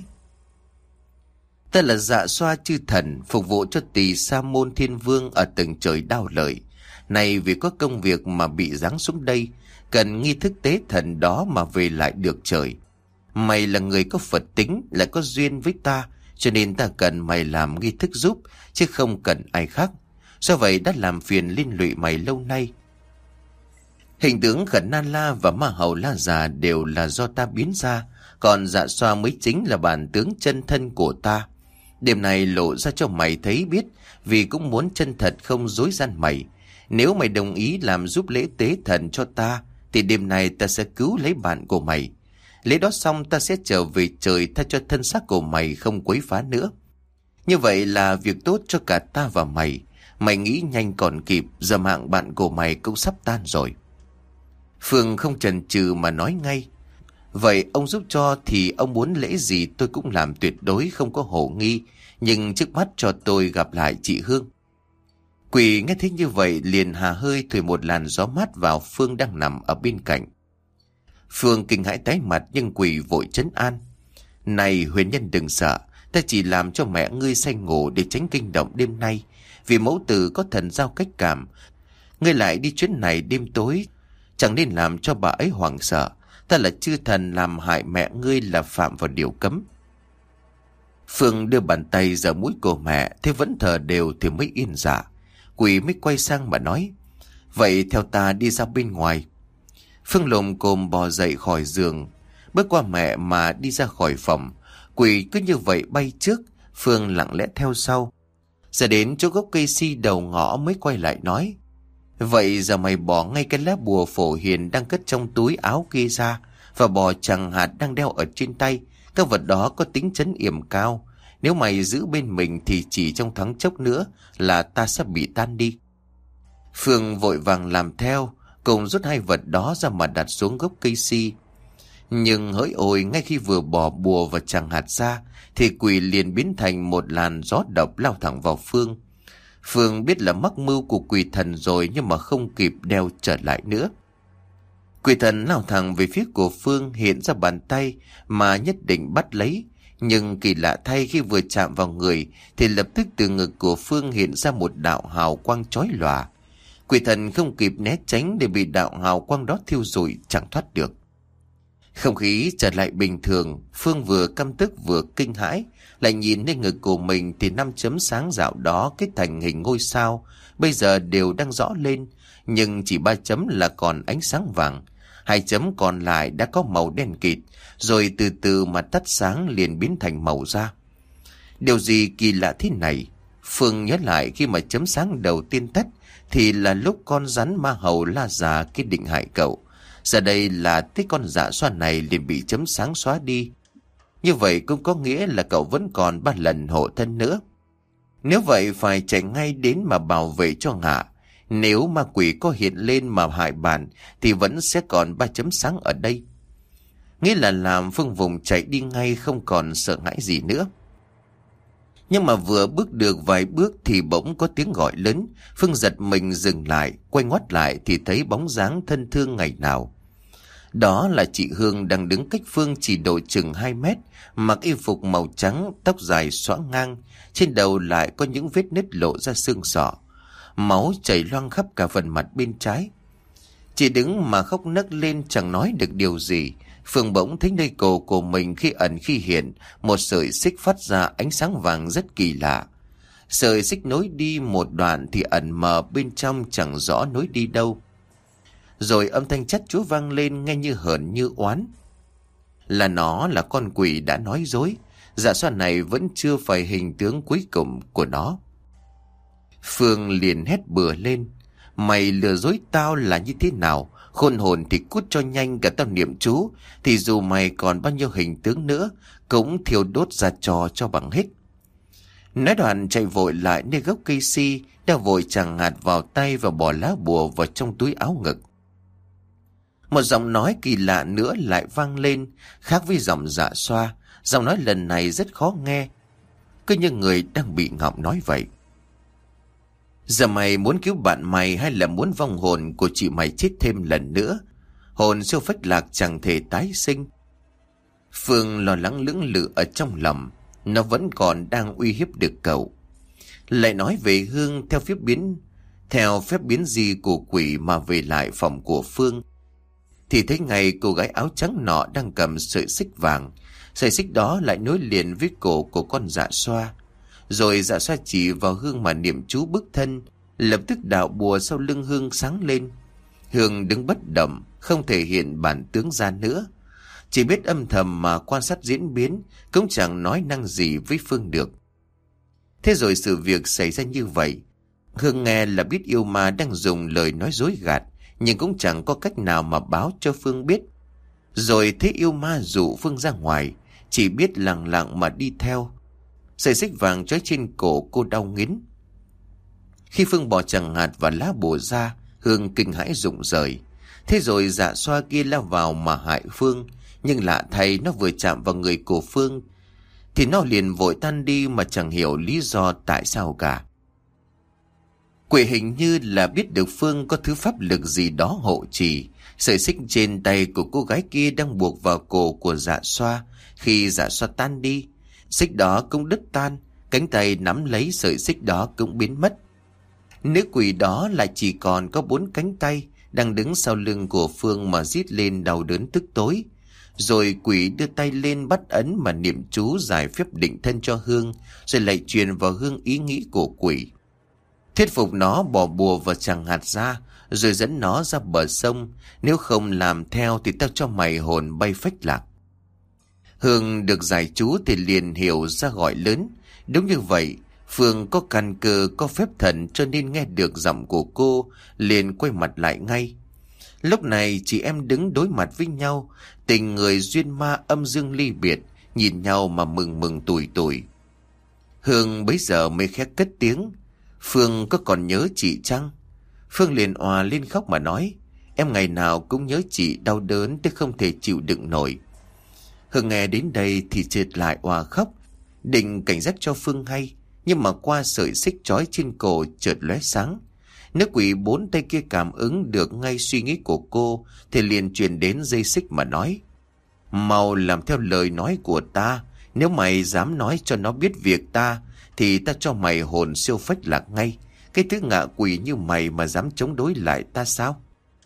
"Ta là Dạ Xoa chư thần, phục vụ cho Tỳ Sa Môn Thiên Vương ở tầng trời Đao Lợi. Này vì có công việc mà bị giáng xuống đây, cần nghi thức tế thần đó mà về lại được trời. Mày là người có Phật tính, lại có duyên với ta, cho nên ta cần mày làm nghi thức giúp, chứ không cần ai khác. Do vậy đã làm phiền liên lụy mày lâu nay. Hình tướng Khẩn Na La và Ma Hầu La Già đều là do ta biến ra, còn Dạ Xoa mới chính là bản tướng chân thân của ta. Đêm này lộ ra cho mày thấy biết, vì cũng muốn chân thật không dối gian mày. Nếu mày đồng ý làm giúp lễ tế thần cho ta, thì đêm nay ta sẽ cứu lấy bạn của mày. Lễ đó xong ta sẽ trở về trời, tha cho thân xác của mày không quấy phá nữa. Như vậy là việc tốt cho cả ta và mày. Mày nghĩ nhanh còn kịp, giờ mạng bạn của mày cũng sắp tan rồi." Phương không chần chừ mà nói ngay: "Vậy ông giúp cho thì ông muốn lễ gì tôi cũng làm, tuyệt đối không có hổ nghi. Nhưng trước mắt cho tôi gặp lại chị Hương." Quỷ nghe thấy như vậy liền hà hơi thổi một làn gió mát vào Phương đang nằm ở bên cạnh. Phương kinh hãi tái mặt, nhưng quỷ vội trấn an: "Này huyền nhân đừng sợ, ta chỉ làm cho mẹ ngươi say ngủ để tránh kinh động đêm nay. Vì mẫu tử có thần giao cách cảm, ngươi lại đi chuyến này đêm tối, chẳng nên làm cho bà ấy hoảng sợ. Ta là chư thần, làm hại mẹ ngươi là phạm vào điều cấm." Phương đưa bàn tay giở mũi của mẹ, thế vẫn thở đều thì mới yên dạ. Quỷ mới quay sang mà nói: "Vậy theo ta đi ra bên ngoài." Phương lồm cồm bò dậy khỏi giường, bước qua mẹ mà đi ra khỏi phòng. Quỷ cứ như vậy bay trước, Phương lặng lẽ theo sau. Giờ đến chỗ gốc cây si đầu ngõ mới quay lại nói: "Vậy giờ mày bỏ ngay cái lá bùa phổ hiền đang cất trong túi áo kia ra, và bỏ tràng hạt đang đeo ở trên tay. Các vật đó có tính trấn yểm cao. Nếu mày giữ bên mình thì chỉ trong thoáng chốc nữa là ta sẽ bị tan đi." Phương vội vàng làm theo, cùng rút hai vật đó ra mà đặt xuống gốc cây si. Nhưng hỡi ôi, ngay khi vừa bỏ bùa và tràng hạt ra thì quỷ liền biến thành một làn gió độc lao thẳng vào Phương. Phương biết là mắc mưu của quỷ thần rồi, nhưng mà không kịp đeo trở lại nữa. Quỷ thần lao thẳng về phía của Phương, hiện ra bàn tay mà nhất định bắt lấy. Nhưng kỳ lạ thay, khi vừa chạm vào người thì lập tức từ ngực của Phương hiện ra một đạo hào quang chói lòa. Quỷ thần không kịp né tránh để bị đạo hào quang đó thiêu rụi, chẳng thoát được. Không khí trở lại bình thường, Phương vừa căm tức vừa kinh hãi, lại nhìn lên ngực của mình thì năm chấm sáng dạo đó kết thành hình ngôi sao, bây giờ đều đang rõ lên, nhưng chỉ ba chấm là còn ánh sáng vàng, hai chấm còn lại đã có màu đen kịt, rồi từ từ mà tắt sáng liền biến thành màu da. Điều gì kỳ lạ thế này? Phương nhớ lại khi mà chấm sáng đầu tiên tắt thì là lúc con rắn Ma Hầu La Già quyết định hại cậu. Giờ đây là cái con Dạ Xoa này liền bị chấm sáng xóa đi. Như vậy cũng có nghĩa là cậu vẫn còn ba lần hộ thân nữa. Nếu vậy phải chạy ngay đến mà bảo vệ cho ngạ. Nếu ma quỷ có hiện lên mà hại bạn thì vẫn sẽ còn ba chấm sáng ở đây. Nghĩa là làm Phương vùng chạy đi ngay, không còn sợ hãi gì nữa. Nhưng mà vừa bước được vài bước thì bỗng có tiếng gọi lớn. Phương giật mình dừng lại, quay ngoắt lại thì thấy bóng dáng thân thương ngày nào. Đó là chị Hương đang đứng cách Phương chỉ độ chừng hai mét, mặc y phục màu trắng, tóc dài xõa ngang, trên đầu lại có những vết nứt lộ ra xương sọ. Máu chảy loang khắp cả phần mặt bên trái. Chị đứng mà khóc nấc lên, chẳng nói được điều gì. Phương bỗng thấy nơi cổ của mình khi ẩn khi hiện, một sợi xích phát ra ánh sáng vàng rất kỳ lạ. Sợi xích nối đi một đoạn thì ẩn mờ bên trong, chẳng rõ nối đi đâu. Rồi âm thanh chát chúa vang lên, nghe như hờn như oán. Là nó, là con quỷ đã nói dối. Dạ Xoa này vẫn chưa phải hình tướng cuối cùng của nó. Phương liền hét bừa lên: "Mày lừa dối tao là như thế nào? Khôn hồn thì cút cho nhanh, cả tao niệm chú thì dù mày còn bao nhiêu hình tướng nữa cũng thiêu đốt ra trò cho bằng hết." Nói đoạn chạy vội lại nơi gốc cây si, đã vội chàng hạt vào tay và bỏ lá bùa vào trong túi áo ngực. Một giọng nói kỳ lạ nữa lại vang lên, khác với giọng Dạ Xoa. Giọng nói lần này rất khó nghe, cứ như người đang bị ngọng nói vậy. Giờ mày muốn cứu bạn mày hay là muốn vong hồn của chị mày chết thêm lần nữa? Hồn siêu phách lạc chẳng thể tái sinh. Phương lo lắng lưỡng lự ở trong lòng, nó vẫn còn đang uy hiếp được cậu. Lại nói về Hương theo phép biến, theo phép biến gì của quỷ mà về lại phòng của Phương, thì thấy ngay cô gái áo trắng nọ đang cầm sợi xích vàng. Sợi xích đó lại nối liền với cổ của con Dạ Xoa. Rồi Dạ Xoa chỉ vào Hương mà niệm chú bức thân, lập tức đạo bùa sau lưng Hương sáng lên. Hương đứng bất động, không thể hiện bản tướng ra nữa, chỉ biết âm thầm mà quan sát diễn biến, cũng chẳng nói năng gì với Phương được. Thế rồi sự việc xảy ra như vậy. Hương nghe là biết yêu ma đang dùng lời nói dối gạt, nhưng cũng chẳng có cách nào mà báo cho Phương biết. Rồi thấy yêu ma dụ Phương ra ngoài, chỉ biết lặng lặng mà đi theo. Sợi xích vàng trói trên cổ cô đau nghiến. Khi Phương bỏ chàng hạt và lá bùa ra, Hương kinh hãi rụng rời. Thế rồi Dạ Xoa kia lao vào mà hại Phương, nhưng lạ thay nó vừa chạm vào người của Phương thì nó liền vội tan đi mà chẳng hiểu lý do tại sao cả. Quỷ hình như là biết được Phương có thứ pháp lực gì đó hộ trì. Sợi xích trên tay của cô gái kia đang buộc vào cổ của Dạ Xoa. Khi Dạ Xoa tan đi, xích đó cũng đứt tan, cánh tay nắm lấy sợi xích đó cũng biến mất. Nữ quỷ đó lại chỉ còn có bốn cánh tay, đang đứng sau lưng của Phương mà rít lên đau đớn tức tối. Rồi quỷ đưa tay lên bắt ấn mà niệm chú giải phép định thân cho Hương, rồi lại truyền vào Hương ý nghĩ của quỷ. Thuyết phục nó bỏ bùa vào chàng hạt ra, rồi dẫn nó ra bờ sông. Nếu không làm theo thì tao cho mày hồn bay phách lạc. Hương được giải chú thì liền hiểu ra gọi lớn. Đúng như vậy, Phương có căn cơ, có phép thần, cho nên nghe được giọng của cô, liền quay mặt lại ngay. Lúc này chị em đứng đối mặt với nhau, tình người duyên ma âm dương ly biệt, nhìn nhau mà mừng mừng tủi tủi. Hương bấy giờ mới khẽ cất tiếng: Phương có còn nhớ chị chăng? Phương liền òa lên khóc mà nói: Em ngày nào cũng nhớ chị, đau đớn tới không thể chịu đựng nổi. Hương nghe đến đây thì trượt lại òa khóc, định cảnh giác cho Phương hay, nhưng mà qua sợi xích trói trên cổ chợt lóe sáng. Nữ quỷ bốn tay kia cảm ứng được ngay suy nghĩ của cô, thì liền truyền đến dây xích mà nói: Mau làm theo lời nói của ta, nếu mày dám nói cho nó biết việc ta, thì ta cho mày hồn siêu phách lạc ngay. Cái thứ ngạ quỷ như mày mà dám chống đối lại ta sao?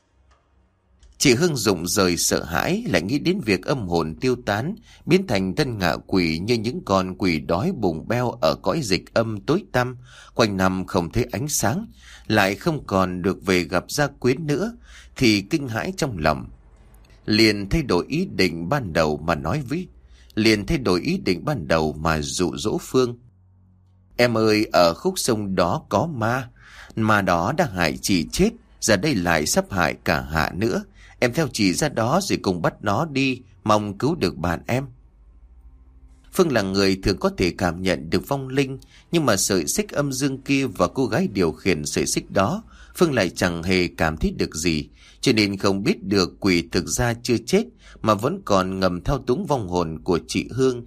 Chị Hương rụng rời sợ hãi, lại nghĩ đến việc âm hồn tiêu tán, biến thành thân ngạ quỷ như những con quỷ đói bùng beo ở cõi dịch âm tối tăm, quanh năm không thấy ánh sáng, lại không còn được về gặp gia quyến nữa, thì kinh hãi trong lòng. Liền thay đổi ý định ban đầu mà nói với, liền thay đổi ý định ban đầu mà dụ dỗ Phương. Em ơi, ở khúc sông đó có ma, ma đó đã hại chị chết, giờ đây lại sắp hại cả Hạ nữa. Em theo chị ra đó rồi cùng bắt nó đi, mong cứu được bạn em. Phương là người thường có thể cảm nhận được vong linh, nhưng mà sợi xích âm dương kia và cô gái điều khiển sợi xích đó, Phương lại chẳng hề cảm thấy được gì, cho nên không biết được quỷ thực ra chưa chết mà vẫn còn ngầm thao túng vong hồn của chị Hương.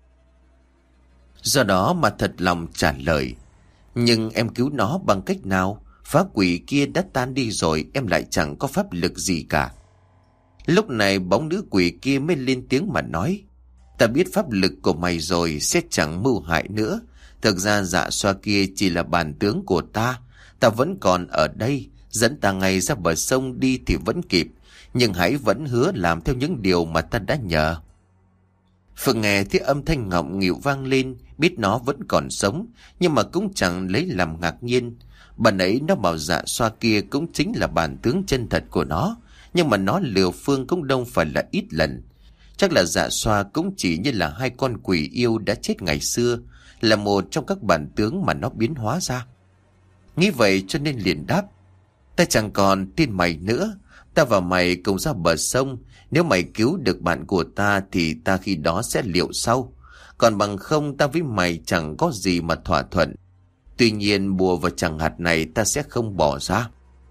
Do đó mà thật lòng trả lời: Nhưng em cứu nó bằng cách nào? Phá quỷ kia đã tan đi rồi, em lại chẳng có pháp lực gì cả. Lúc này bóng nữ quỷ kia mới lên tiếng mà nói: Ta biết pháp lực của mày rồi, sẽ chẳng mưu hại nữa. Thực ra Dạ Xoa kia chỉ là bản tướng của ta. Ta vẫn còn ở đây, dẫn ta ngay ra bờ sông đi thì vẫn kịp, nhưng hãy vẫn hứa làm theo những điều mà ta đã nhờ. Phương nghe thấy âm thanh ngọng nghịu vang lên, biết nó vẫn còn sống, nhưng mà cũng chẳng lấy làm ngạc nhiên. Bạn ấy nó bảo Dạ Xoa kia cũng chính là bản tướng chân thật của nó, nhưng mà nó lừa Phương cũng đâu phải là ít lần. Chắc là Dạ Xoa cũng chỉ như là hai con quỷ yêu đã chết ngày xưa, là một trong các bản tướng mà nó biến hóa ra. Nghĩ vậy cho nên liền đáp: Ta chẳng còn tin mày nữa. Ta và mày cùng ra bờ sông, nếu mày cứu được bạn của ta thì ta khi đó sẽ liệu sau. Còn bằng không ta với mày chẳng có gì mà thỏa thuận. Tuy nhiên bùa và chàng hạt này ta sẽ không bỏ ra.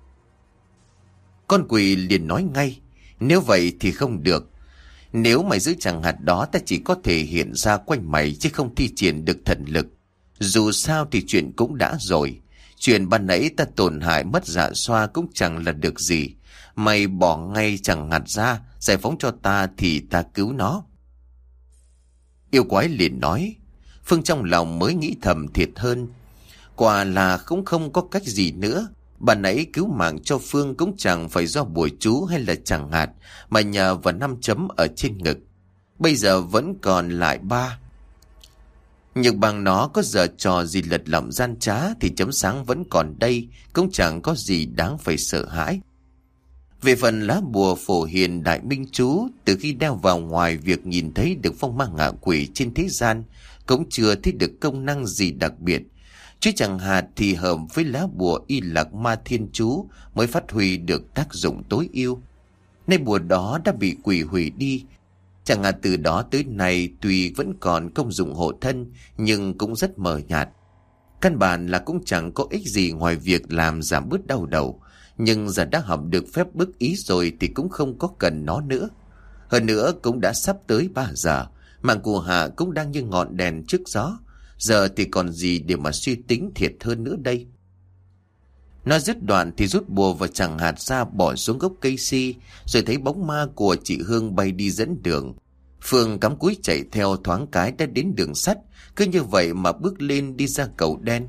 Con quỷ liền nói ngay, nếu vậy thì không được. Nếu mày giữ chàng hạt đó, ta chỉ có thể hiện ra quanh mày chứ không thi triển được thần lực. Dù sao thì chuyện cũng đã rồi. Chuyện ban nãy ta tổn hại mất dạ xoa cũng chẳng là được gì. Mày bỏ ngay chàng hạt ra, giải phóng cho ta thì ta cứu nó. Yêu quái liền nói. Phương trong lòng mới nghĩ thầm thiệt hơn. Quả là cũng không có cách gì nữa. Bà nãy cứu mạng cho Phương cũng chẳng phải do bùa chú hay là chàng hạt, mà nhờ vào năm chấm ở trên ngực. Bây giờ vẫn còn lại ba. Nhưng bằng nó có giờ trò gì lật lọng gian trá thì chấm sáng vẫn còn đây, cũng chẳng có gì đáng phải sợ hãi. Về phần lá bùa phổ hiền đại minh chú, từ khi đeo vào ngoài việc nhìn thấy được phong ma ngạ quỷ trên thế gian, cũng chưa thấy được công năng gì đặc biệt. Chứ chẳng hạt thì hợp với lá bùa y lạc ma thiên chú mới phát huy được tác dụng tối ưu. Nay bùa đó đã bị quỷ hủy đi. Chẳng hạt từ đó tới nay tuy vẫn còn công dụng hộ thân nhưng cũng rất mờ nhạt. Căn bản là cũng chẳng có ích gì ngoài việc làm giảm bớt đau đầu. Nhưng giờ đã học được phép bức ý rồi thì cũng không có cần nó nữa. Hơn nữa cũng đã sắp tới ba giờ. Mạng của Hạ cũng đang như ngọn đèn trước gió. Giờ thì còn gì để mà suy tính thiệt hơn nữa đây. Nó dứt đoạn thì rút bùa và chàng hạt ra bỏ xuống gốc cây si. Rồi thấy bóng ma của chị Hương bay đi dẫn đường. Phương cắm cúi chạy theo, thoáng cái đã đến đường sắt. Cứ như vậy mà bước lên đi ra cầu đen.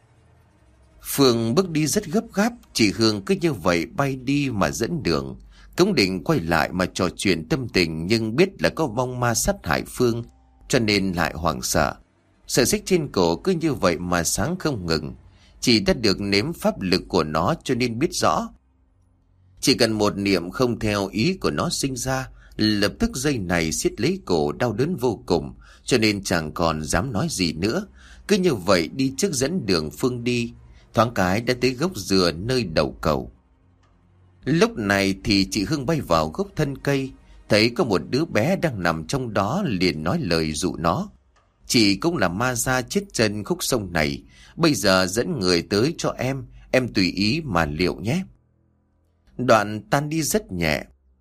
Phương bước đi rất gấp gáp. Chị Hương cứ như vậy bay đi mà dẫn đường. Cũng định quay lại mà trò chuyện tâm tình, nhưng biết là có vong ma sát hại Phương, cho nên lại hoảng sợ. Sợi xích trên cổ cứ như vậy mà sáng không ngừng. Chị đã được nếm pháp lực của nó cho nên biết rõ. Chỉ cần một niệm không theo ý của nó sinh ra, lập tức dây này siết lấy cổ đau đớn vô cùng, cho nên chẳng còn dám nói gì nữa. Cứ như vậy đi trước dẫn đường Phương đi. Thoáng cái đã tới gốc dừa nơi đầu cầu. Lúc này thì chị Hương bay vào gốc thân cây, thấy có một đứa bé đang nằm trong đó, liền nói lời dụ nó. Chị cũng là ma da chết chân khúc sông này, bây giờ dẫn người tới cho em, em tùy ý mà liệu nhé. Đoạn tan đi rất nhẹ.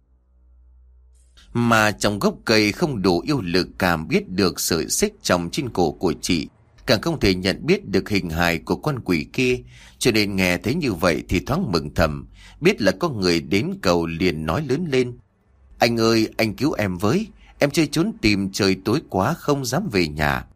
Mà trong gốc cây không đủ yêu lực cảm biết được sợi xích tròng trên cổ của chị, càng không thể nhận biết được hình hài của con quỷ kia, cho nên nghe thấy như vậy thì thoáng mừng thầm, biết là có người đến cầu liền nói lớn lên. Anh ơi, anh cứu em với, em chơi trốn tìm trời tối quá không dám về nhà.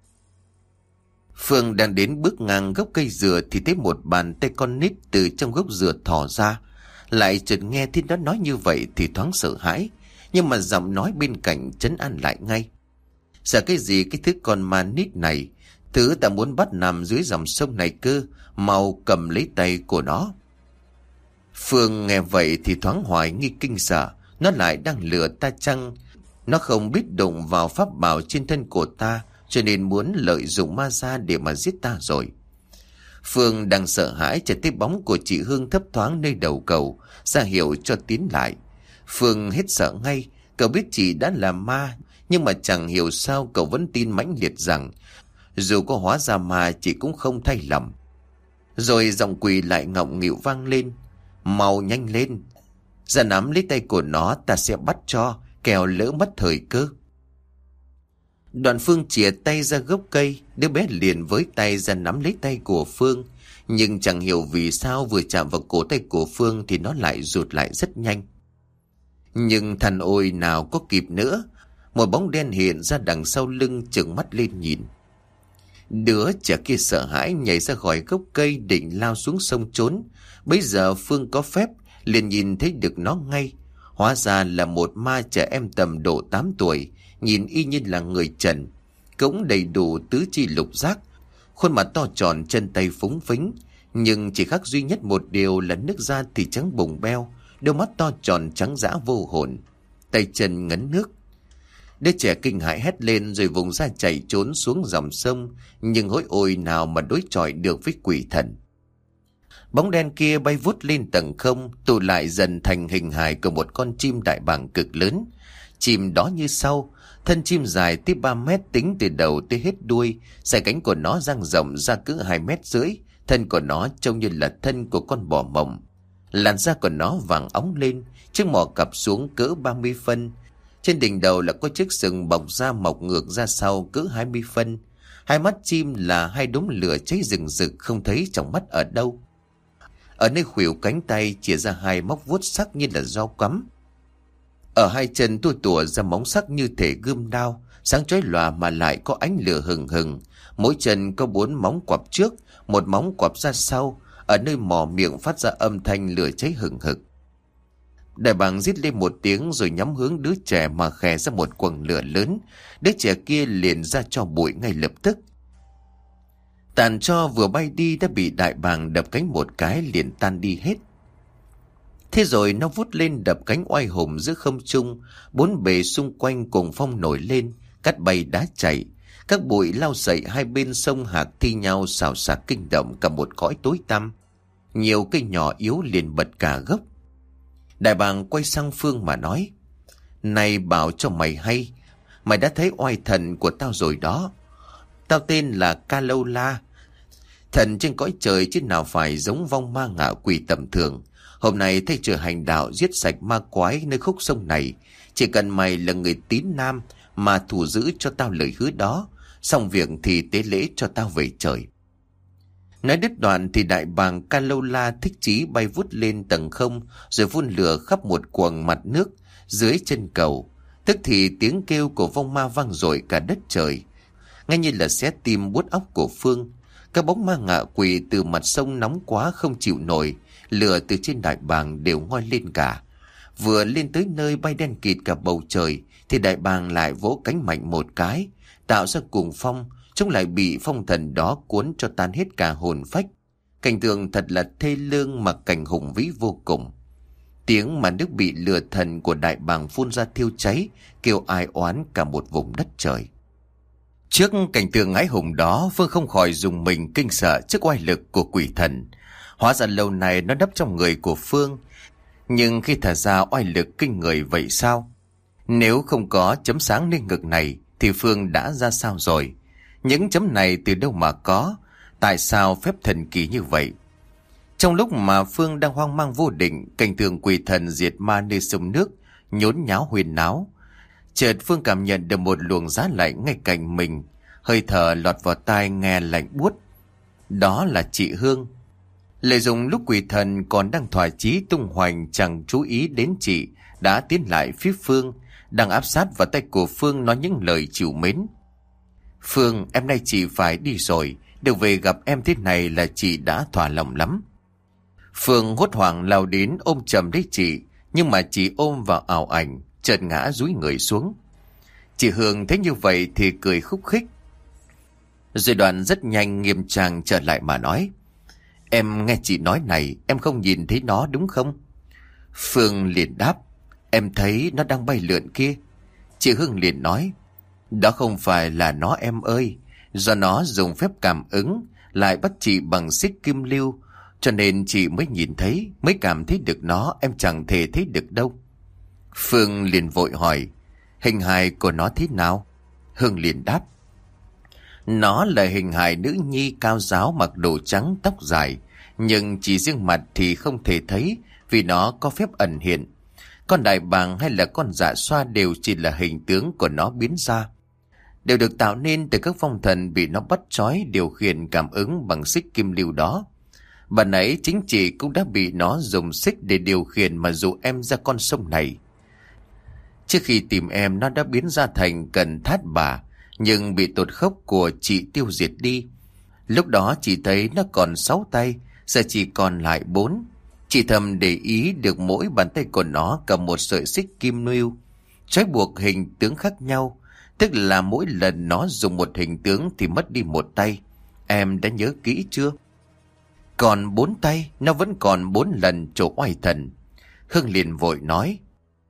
Phương đang đến bước ngang gốc cây dừa thì thấy một bàn tay con nít từ trong gốc dừa thò ra. Lại chợt nghe thiên đó nói như vậy thì thoáng sợ hãi, nhưng mà giọng nói bên cạnh trấn an lại ngay. Sợ cái gì cái thứ con ma nít này, thứ ta muốn bắt nằm dưới dòng sông này cơ, mau cầm lấy tay của nó. Phương nghe vậy thì thoáng hoài nghi kinh sợ, nó lại đang lừa ta chăng? Nó không biết đụng vào pháp bảo trên thân của ta, cho nên muốn lợi dụng ma ra để mà giết ta rồi. Phương đang sợ hãi chợt thấy bóng của chị Hương thấp thoáng nơi đầu cầu, ra hiệu cho tiến lại. Phương hết sợ ngay, cậu biết chị đã là ma, nhưng mà chẳng hiểu sao cậu vẫn tin mãnh liệt rằng dù có hóa ra ma chị cũng không thay lòng. Rồi giọng quỷ lại ngọng nghịu vang lên. Mau nhanh lên, ra nắm lấy tay của nó, ta sẽ bắt cho, kẻo lỡ mất thời cơ. Đoạn Phương chìa tay ra gốc cây, đứa bé liền với tay ra nắm lấy tay của Phương. Nhưng chẳng hiểu vì sao vừa chạm vào cổ tay của Phương thì nó lại rụt lại rất nhanh. Nhưng thằng ôi nào có kịp nữa, một bóng đen hiện ra đằng sau lưng, trừng mắt lên nhìn. Đứa trẻ kia sợ hãi nhảy ra khỏi gốc cây định lao xuống sông trốn. Bây giờ Phương có phép liền nhìn thấy được nó ngay. Hóa ra là một ma trẻ em tầm độ tám tuổi, nhìn y như là người trần, cũng đầy đủ tứ chi lục giác, khuôn mặt to tròn, chân tay phúng phính. Nhưng chỉ khác duy nhất một điều là nước da thì trắng bùng beo, đôi mắt to tròn trắng dã vô hồn, tay chân ngấn nước. Đứa trẻ kinh hãi hét lên rồi vùng ra chạy trốn xuống dòng sông, nhưng hối ôi nào mà đối chọi được với quỷ thần. Bóng đen kia bay vút lên tầng không, tụ lại dần thành hình hài của một con chim đại bàng cực lớn. Chim đó như sau, thân chim dài tới ba mét tính từ đầu tới hết đuôi, sải cánh của nó dang rộng ra cỡ hai mét rưỡi, thân của nó trông như là thân của con bò mộng. Làn da của nó vàng óng lên, chiếc mỏ cặp xuống cỡ ba mươi phân. Trên đỉnh đầu là có chiếc sừng bọc da mọc ngược ra sau cỡ hai mươi phân. Hai mắt chim là hai đốm lửa cháy rừng rực, không thấy trong mắt ở đâu. Ở nơi khuỷu cánh tay chìa ra hai móc vuốt sắc như là dao cắm. Ở hai chân tua tủa ra móng sắc như thể gươm đao, sáng chói lòa mà lại có ánh lửa hừng hừng. Mỗi chân có bốn móng quặp trước, một móng quặp ra sau. Ở nơi mỏ miệng phát ra âm thanh lửa cháy hừng hực. Đại bàng rít lên một tiếng rồi nhắm hướng đứa trẻ mà khè ra một quầng lửa lớn. Đứa trẻ kia liền ra cho bụi ngay lập tức. Tàn tro vừa bay đi đã bị đại bàng đập cánh một cái liền tan đi hết. Thế rồi nó vút lên đập cánh oai hùng giữa không trung, bốn bề xung quanh cùng phong nổi lên, cát bay đá chảy, các bụi lao dậy hai bên sông Hạc thi nhau xào xạc kinh động cả một cõi tối tăm. Nhiều cây nhỏ yếu liền bật cả gốc. Đại bàng quay sang Phương mà nói: "Này bảo cho mày hay, mày đã thấy oai thần của tao rồi đó. Tao tên là Ca Lâu La, thần trên cõi trời chứ nào phải giống vong ma ngạ quỷ tầm thường. Hôm nay thay trời hành đạo giết sạch ma quái nơi khúc sông này. Chỉ cần mày là người tín nam mà thủ giữ cho tao lời hứa đó, xong việc thì tế lễ cho tao về trời." Nói đứt đoạn thì đại bàng Ca Lâu La thích chí bay vút lên tầng không, rồi phun lửa khắp một quầng mặt nước dưới chân cầu. Tức thì tiếng kêu của vong ma vang dội cả đất trời, ngay như là xé tim buốt óc của Phương. Các bóng ma ngạ quỷ từ mặt sông nóng quá không chịu nổi, lửa từ trên đại bàng đều ngoi lên cả. Vừa lên tới nơi bay đen kịt cả bầu trời thì đại bàng lại vỗ cánh mạnh một cái, tạo ra cuồng phong. Chúng lại bị phong thần đó cuốn cho tan hết cả hồn phách. Cảnh tượng thật là thê lương mà cảnh hùng vĩ vô cùng. Tiếng mà nước bị lửa thần của đại bàng phun ra thiêu cháy, kêu ai oán cả một vùng đất trời. Trước cảnh tượng ái hùng đó, Phương không khỏi dùng mình kinh sợ trước oai lực của quỷ thần. Hóa ra lâu nay nó đắp trong người của Phương, nhưng khi thả ra oai lực kinh người vậy sao? Nếu không có chấm sáng lên ngực này thì Phương đã ra sao rồi? Những chấm này từ đâu mà có? Tại sao phép thần kỳ như vậy? Trong lúc mà Phương đang hoang mang vô định, cảnh tượng quỷ thần diệt ma nơi sông nước nhốn nháo huyền náo, chợt Phương cảm nhận được một luồng giá lạnh ngay cạnh mình, hơi thở lọt vào tai nghe lạnh buốt. Đó là chị Hương. Lợi dụng lúc quỷ thần còn đang thỏa chí tung hoành, chẳng chú ý đến chị, đã tiến lại phía Phương, đang áp sát vào tay của Phương nói những lời trìu mến. "Phương, em nay chị phải đi rồi, được về gặp em thế này là chị đã thỏa lòng lắm." Phương hốt hoảng lao đến ôm chầm lấy chị, nhưng mà chị ôm vào ảo ảnh, chợt ngã dúi người xuống. Chị Hương thấy như vậy thì cười khúc khích, rồi đoạn rất nhanh nghiêm trang trở lại mà nói: "Em nghe chị nói này, em không nhìn thấy nó đúng không?" Phương liền đáp: "Em thấy nó đang bay lượn kia." Chị Hương liền nói: "Đó không phải là nó em ơi, do nó dùng phép cảm ứng lại bắt chị bằng xích kim lưu, cho nên chị mới nhìn thấy, mới cảm thấy được nó, em chẳng thể thấy được đâu." Phương liền vội hỏi: "Hình hài của nó thế nào?" Hương liền đáp: "Nó là hình hài nữ nhi cao giáo, mặc đồ trắng, tóc dài, nhưng chỉ riêng mặt thì không thể thấy vì nó có phép ẩn hiện. Con đại bàng hay là con dạ xoa đều chỉ là hình tướng của nó biến ra, đều được tạo nên từ các phong thần bị nó bắt trói điều khiển cảm ứng bằng xích kim lưu đó. Bà nãy chính chị cũng đã bị nó dùng xích để điều khiển mà dụ em ra con sông này. Trước khi tìm em nó đã biến ra thành cần thát bà, nhưng bị tột khốc của chị tiêu diệt đi. Lúc đó chị thấy nó còn sáu tay, giờ chỉ còn lại bốn. Chị thầm để ý được mỗi bàn tay của nó cầm một sợi xích kim lưu, trói buộc hình tướng khác nhau, tức là mỗi lần nó dùng một hình tướng thì mất đi một tay. Em đã nhớ kỹ chưa? Còn bốn tay, nó vẫn còn bốn lần trổ oai thần." Hương liền vội nói: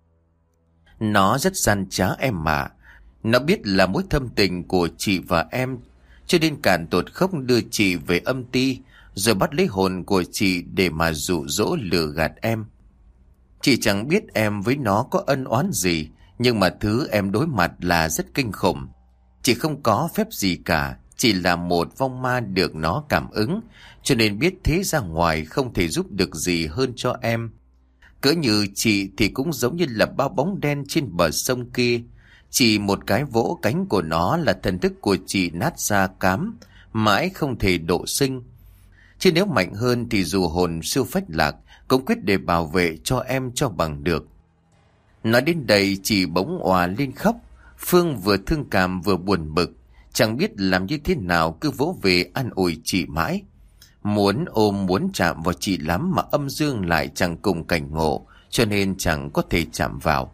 "Nó rất gian trá em mà. Nó biết là mối thâm tình của chị và em, cho nên cản tột khốc đưa chị về âm ti, rồi bắt lấy hồn của chị để mà dụ dỗ lừa gạt em. Chị chẳng biết em với nó có ân oán gì, Nhưng mà thứ em đối mặt là rất kinh khủng. Chị không có phép gì cả, chỉ là một vong ma được nó cảm ứng, cho nên biết thế ra ngoài không thể giúp được gì hơn cho em. Cỡ như chị thì cũng giống như là bao bóng đen trên bờ sông kia. Chỉ một cái vỗ cánh của nó là thần thức của chị nát ra cám, mãi không thể độ sinh. Chứ nếu mạnh hơn thì dù hồn siêu phách lạc cũng quyết để bảo vệ cho em cho bằng được. Nói đến đây chị bỗng òa lên khóc. Phương vừa thương cảm vừa buồn bực, chẳng biết làm như thế nào, cứ vỗ về an ủi chị mãi. Muốn ôm muốn chạm vào chị lắm mà âm dương lại chẳng cùng cảnh ngộ, cho nên chẳng có thể chạm vào.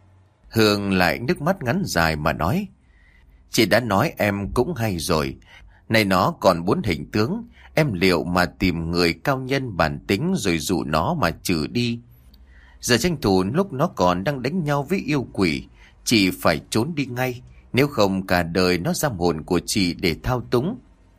Hương lại nước mắt ngắn dài mà nói: Chị đã nói em cũng hay rồi. Này nó còn bốn hình tướng, em liệu mà tìm người cao nhân bản tính rồi dụ nó mà trừ đi. Giờ tranh thủ lúc nó còn đang đánh nhau với yêu quỷ, chị phải trốn đi ngay, nếu không cả đời nó giam hồn của chị để thao túng.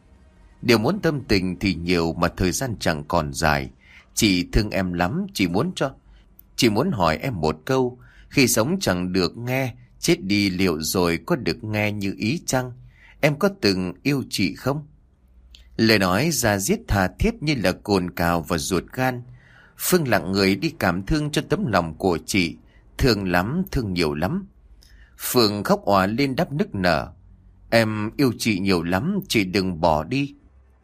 Điều muốn tâm tình thì nhiều mà thời gian chẳng còn dài. Chị thương em lắm, chị muốn cho Chị muốn hỏi em một câu: khi sống chẳng được nghe, chết đi liệu rồi có được nghe như ý chăng? Em có từng yêu chị không? Lời nói ra diết tha thiết như là cồn cào vào ruột gan. Phương lặng người đi cảm thương cho tấm lòng của chị. Thương lắm, thương nhiều lắm. Phương khóc òa lên đắp nức nở: Em yêu chị nhiều lắm, chị đừng bỏ đi.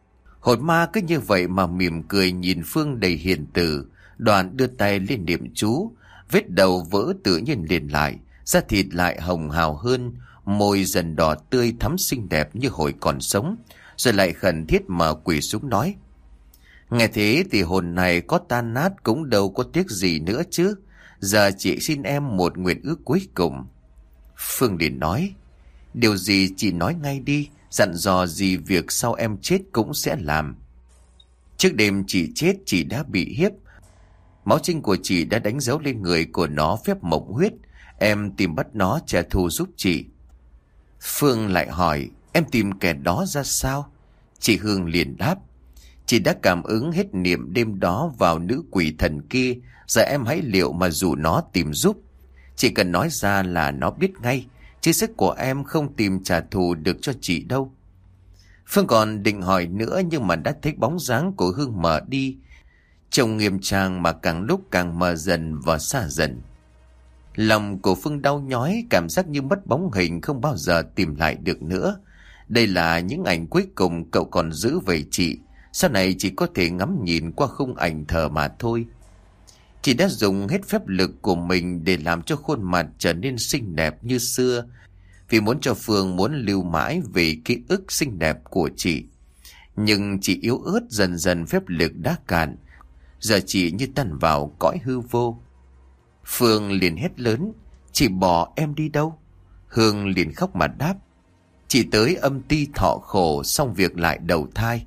Hồn ma cứ như vậy mà mỉm cười nhìn Phương đầy hiền từ. Đoàn đưa tay lên niệm chú. Vết đầu vỡ tự nhiên liền lại, da thịt lại hồng hào hơn, môi dần đỏ tươi thắm xinh đẹp như hồi còn sống. Rồi lại khẩn thiết mà quỳ xuống nói: Nghe thế thì hồn này có tan nát cũng đâu có tiếc gì nữa chứ. Giờ chị xin em một nguyện ước cuối cùng. Phương liền nói: Điều gì chị nói ngay đi, dặn dò gì việc sau em chết cũng sẽ làm. Trước đêm chị chết, chị đã bị hiếp. Máu trinh của chị đã đánh dấu lên người của nó phép mộng huyết. Em tìm bắt nó trả thù giúp chị. Phương lại hỏi: Em tìm kẻ đó ra sao? Chị Hương liền đáp: Chị đã cảm ứng hết niệm đêm đó vào nữ quỷ thần kia. Giờ em hãy liệu mà rủ nó tìm giúp. Chỉ cần nói ra là nó biết ngay, chứ sức của em không tìm trả thù được cho chị đâu. Phương còn định hỏi nữa nhưng mà đã thấy bóng dáng của Hương mờ đi. Trông nghiêm trang mà càng lúc càng mờ dần và xa dần. Lòng của Phương đau nhói, cảm giác như mất bóng hình không bao giờ tìm lại được nữa. Đây là những ảnh cuối cùng cậu còn giữ về chị. Sau này chỉ có thể ngắm nhìn qua khung ảnh thờ mà thôi. Chị đã dùng hết phép lực của mình để làm cho khuôn mặt trở nên xinh đẹp như xưa, vì muốn cho Phương muốn lưu mãi về ký ức xinh đẹp của chị. Nhưng chị yếu ớt, dần dần phép lực đã cạn. Giờ chị như tan vào cõi hư vô. Phương liền hét lớn: Chị bỏ em đi đâu? Hương liền khóc mà đáp: Chị tới âm ti thọ khổ, xong việc lại đầu thai.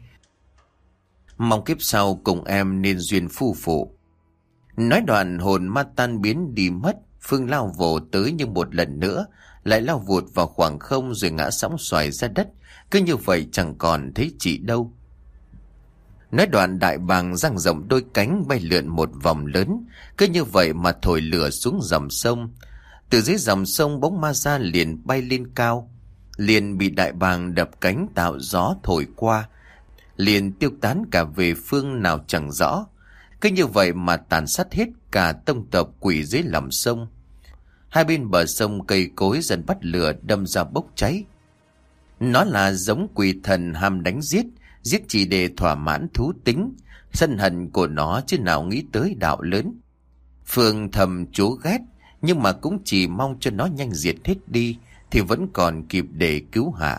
Mong kiếp sau cùng em nên duyên phu phụ. Nói đoạn hồn ma tan biến đi mất. Phương lao vồ tới nhưng một lần nữa lại lao vụt vào khoảng không rồi ngã sóng xoài ra đất. Cứ như vậy chẳng còn thấy chị đâu. Nói đoạn đại bàng dang rộng đôi cánh bay lượn một vòng lớn. Cứ như vậy mà thổi lửa xuống dòng sông. Từ dưới dòng sông bóng ma ra liền bay lên cao. Liền bị đại bàng đập cánh tạo gió thổi qua. Liền tiêu tán cả về phương nào chẳng rõ. Cứ như vậy mà tàn sát hết cả tông tộc quỷ dưới lòng sông. Hai bên bờ sông cây cối dần bắt lửa đâm ra bốc cháy. Nó là giống quỷ thần ham đánh giết, giết chỉ để thỏa mãn thú tính, sân hận của nó chứ nào nghĩ tới đạo lớn. Phương thầm chú ghét, nhưng mà cũng chỉ mong cho nó nhanh diệt hết đi, thì vẫn còn kịp để cứu hạ.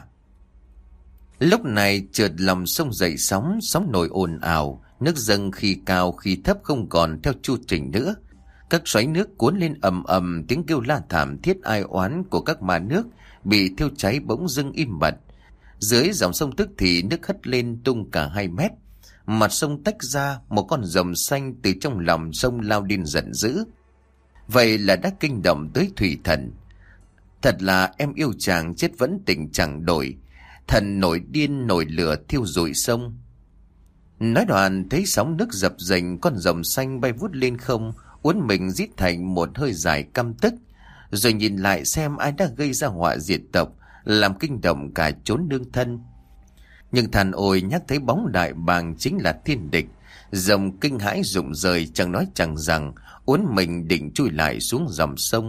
Lúc này chợt lòng sông dậy sóng, sóng nổi ồn ào, nước dâng khi cao khi thấp không còn theo chu trình nữa. Các xoáy nước cuốn lên ầm ầm, tiếng kêu la thảm thiết ai oán của các ma nước bị thiêu cháy bỗng dưng im bặt. Dưới dòng sông tức thì nước hất lên tung cả hai mét. Mặt sông tách ra, một con rồng xanh từ trong lòng sông lao điên giận dữ. Vậy là đã kinh động tới thủy thần. Thật là em yêu chàng chết vẫn tình chẳng đổi. Thần nổi điên nổi lửa thiêu rụi sông. Nói đoạn thấy sóng nước dập dềnh, con rồng xanh bay vút lên không, uốn mình rít thành một hơi dài căm tức. rồi nhìn lại xem ai đã gây ra họa diệt tộc, làm kinh động cả chốn nương thân. Nhưng than ôi, nhắc thấy bóng đại bàng chính là thiên địch. Rồng kinh hãi rụng rời, chẳng nói chẳng rằng, uốn mình định chui lại xuống dòng sông.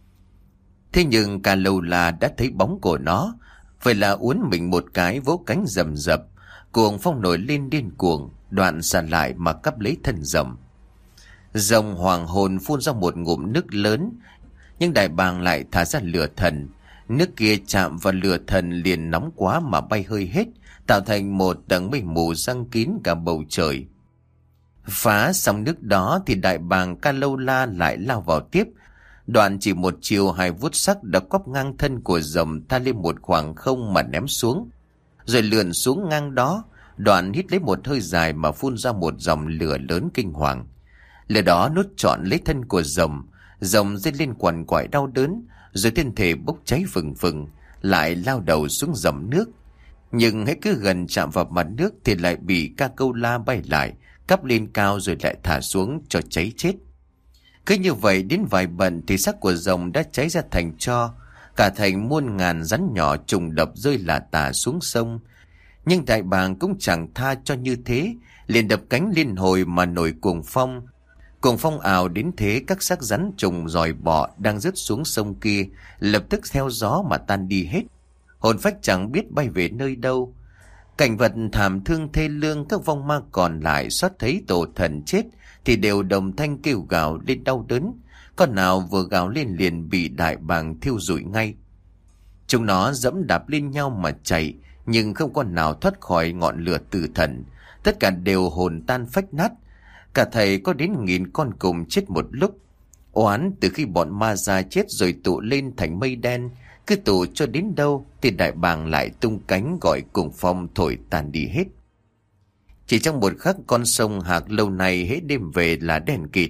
Thế nhưng Ca Lâu La đã thấy bóng của nó, vậy là uốn mình một cái, vỗ cánh rầm rập, cuồng phong nổi lên điên cuồng, đoạn xả lại mà cắp lấy thân rồng. Rồng hoàng hồn phun ra một ngụm nước lớn, nhưng đại bàng lại thả ra lửa thần. Nước kia chạm vào lửa thần liền nóng quá mà bay hơi hết, tạo thành một tầng mây mù giăng kín cả bầu trời. Phá xong nước đó thì đại bàng Ca Lâu La lại lao vào tiếp. Đoạn chỉ một chiều hai vuốt sắc đã quắp ngang thân của rồng, tha lên một khoảng không mà ném xuống, rồi lượn xuống ngang đó. Đoạn hít lấy một hơi dài mà phun ra một dòng lửa lớn kinh hoàng. Lửa đó nuốt trọn lấy thân của rồng. Rồng rên lên quằn quại đau đớn, rồi thân thể bốc cháy phừng phừng, lại lao đầu xuống dòng nước. Nhưng hễ cứ gần chạm vào mặt nước thì lại bị Ca Câu La bay lại, cắp lên cao rồi lại thả xuống cho cháy chết. Cứ như vậy đến vài bận thì xác của rồng đã cháy ra thành tro, cả thành muôn ngàn rắn nhỏ trùng đập rơi lả tả xuống sông. Nhưng đại bàng cũng chẳng tha cho như thế, liền đập cánh liên hồi mà nổi cuồng phong. Cuồng phong ào đến thế, các xác rắn trùng dòi bọ đang rớt xuống sông kia lập tức theo gió mà tan đi hết, hồn phách chẳng biết bay về nơi đâu. Cảnh vật thảm thương thê lương, các vong ma còn lại xót thấy tổ thần chết thì đều đồng thanh kêu gào lên đau đớn. Con nào vừa gào lên liền bị đại bàng thiêu rụi ngay. Chúng nó dẫm đạp lên nhau mà chạy, nhưng không con nào thoát khỏi ngọn lửa tử thần. Tất cả đều hồn tan phách nát. Cả thầy có đến nghìn con cùng chết một lúc. Oán từ khi bọn ma ra chết rồi tụ lên thành mây đen, cứ tụ cho đến đâu thì đại bàng lại tung cánh gọi cuồng phong thổi tàn đi hết. Chỉ trong một khắc, con sông Hạc lâu nay hễ đêm về là đèn kịt.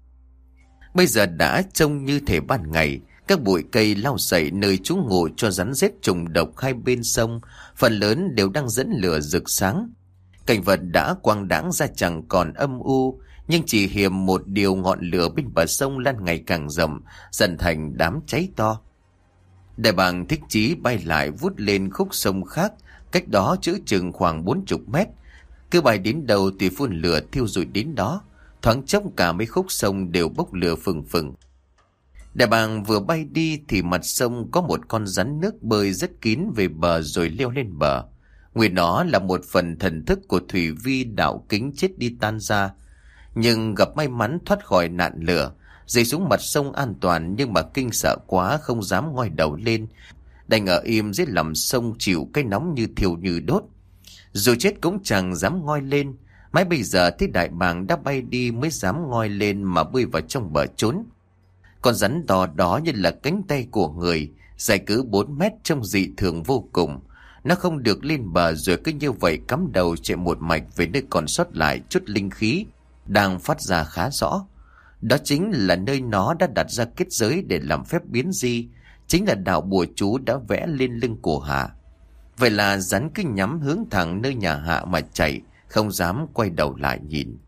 Bây giờ đã trông như thể ban ngày. Các bụi cây lau sậy nơi trú ngụ cho rắn rết trùng độc hai bên sông, phần lớn đều đang dẫn lửa rực sáng. Cảnh vật đã quang đãng ra chẳng còn âm u, nhưng chỉ hiềm một điều, ngọn lửa bên bờ sông lan ngày càng rộng, dần thành đám cháy to. Đại bàng thích chí bay lại vút lên khúc sông khác, cách đó chữ chừng khoảng bốn chục mét. Cứ bay đến đâu thì phun lửa thiêu rụi đến đó, thoáng chốc cả mấy khúc sông đều bốc lửa phừng phừng. Đại bàng vừa bay đi thì mặt sông có một con rắn nước bơi rất kín về bờ rồi leo lên bờ. Nguyên nó là một phần thần thức của thủy vi đạo kính chết đi tan ra, nhưng gặp may mắn thoát khỏi nạn lửa, rơi xuống mặt sông an toàn, nhưng mà kinh sợ quá không dám ngoi đầu lên, đành ở im dưới lòng sông chịu cái nóng như thiêu như đốt. Dù chết cũng chẳng dám ngoi lên. Mãi bây giờ thấy đại bàng đã bay đi mới dám ngoi lên mà bơi vào trong bờ trốn. Con rắn to đó như là cánh tay của người, dài cứ bốn mét, trông dị thường vô cùng. Nó không được lên bờ rồi cứ như vậy cắm đầu chạy một mạch về nơi còn sót lại chút linh khí đang phát ra khá rõ. Đó chính là nơi nó đã đặt ra kết giới để làm phép biến di, chính là đạo bùa chú đã vẽ lên lưng của Hạ. Vậy là rắn cứ nhắm hướng thẳng nơi nhà Hạ mà chạy, không dám quay đầu lại nhìn.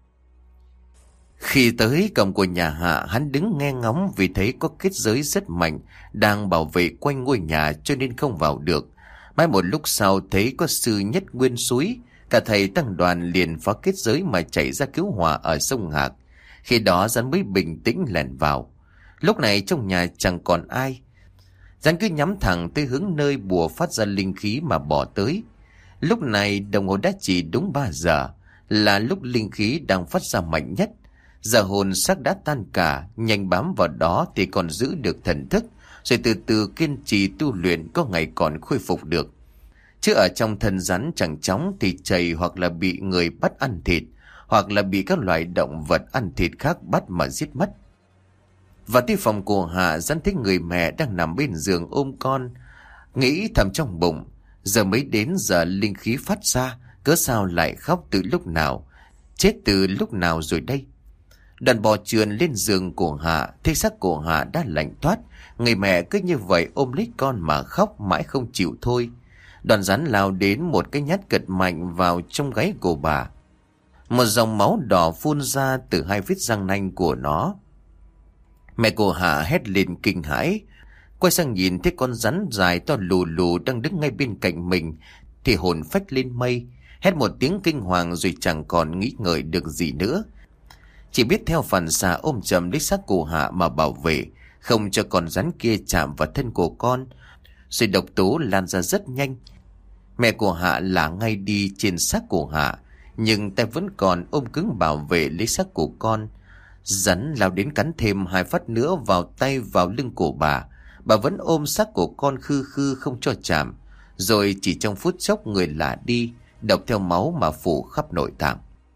Khi tới cổng của nhà Hạ, hắn đứng nghe ngóng vì thấy có kết giới rất mạnh đang bảo vệ quanh ngôi nhà cho nên không vào được. Mãi một lúc sau thấy có sư Nhất Nguyên suối, cả thầy tăng đoàn liền phá kết giới mà chạy ra cứu hỏa ở sông Hạc. Khi đó rắn mới bình tĩnh lẻn vào. Lúc này trong nhà chẳng còn ai. Rắn cứ nhắm thẳng tới hướng nơi bùa phát ra linh khí mà bỏ tới. Lúc này đồng hồ đã chỉ đúng ba giờ, là lúc linh khí đang phát ra mạnh nhất. Giờ hồn xác đã tan cả, nhanh bám vào đó thì còn giữ được thần thức, rồi từ từ kiên trì tu luyện, có ngày còn khôi phục được. Chứ ở trong thân rắn chẳng chóng thì chảy, hoặc là bị người bắt ăn thịt, hoặc là bị các loài động vật ăn thịt khác bắt mà giết mất. Và tới phòng của Hạ, rắn thấy người mẹ đang nằm bên giường ôm con, nghĩ thầm trong bụng, giờ mới đến giờ linh khí phát ra, cớ sao lại khóc từ lúc nào, chết từ lúc nào rồi đây. Đoàn bò trườn lên giường của Hạ, thấy xác của Hạ đã lạnh toát, người mẹ cứ như vậy ôm lấy con mà khóc mãi không chịu thôi. Đoàn rắn lao đến một cái nhát cật mạnh vào trong gáy của bà. Một dòng máu đỏ phun ra từ hai vết răng nanh của nó. Mẹ của Hạ hét lên kinh hãi, quay sang nhìn thấy con rắn dài to lù lù đang đứng ngay bên cạnh mình thì hồn phách lên mây, hét một tiếng kinh hoàng rồi chẳng còn nghĩ ngợi được gì nữa. Chỉ biết theo phản xạ ôm chầm lấy xác của Hạ mà bảo vệ, không cho con rắn kia chạm vào thân của con. Rồi độc tố lan ra rất nhanh. Mẹ của Hạ lả ngay đi trên xác của Hạ, nhưng tay vẫn còn ôm cứng bảo vệ lấy xác của con. Rắn lao đến cắn thêm hai phát nữa vào tay vào lưng của bà. Bà vẫn ôm xác của con khư khư không cho chạm. Rồi chỉ trong phút chốc người lả đi, độc theo máu mà phủ khắp nội tạng.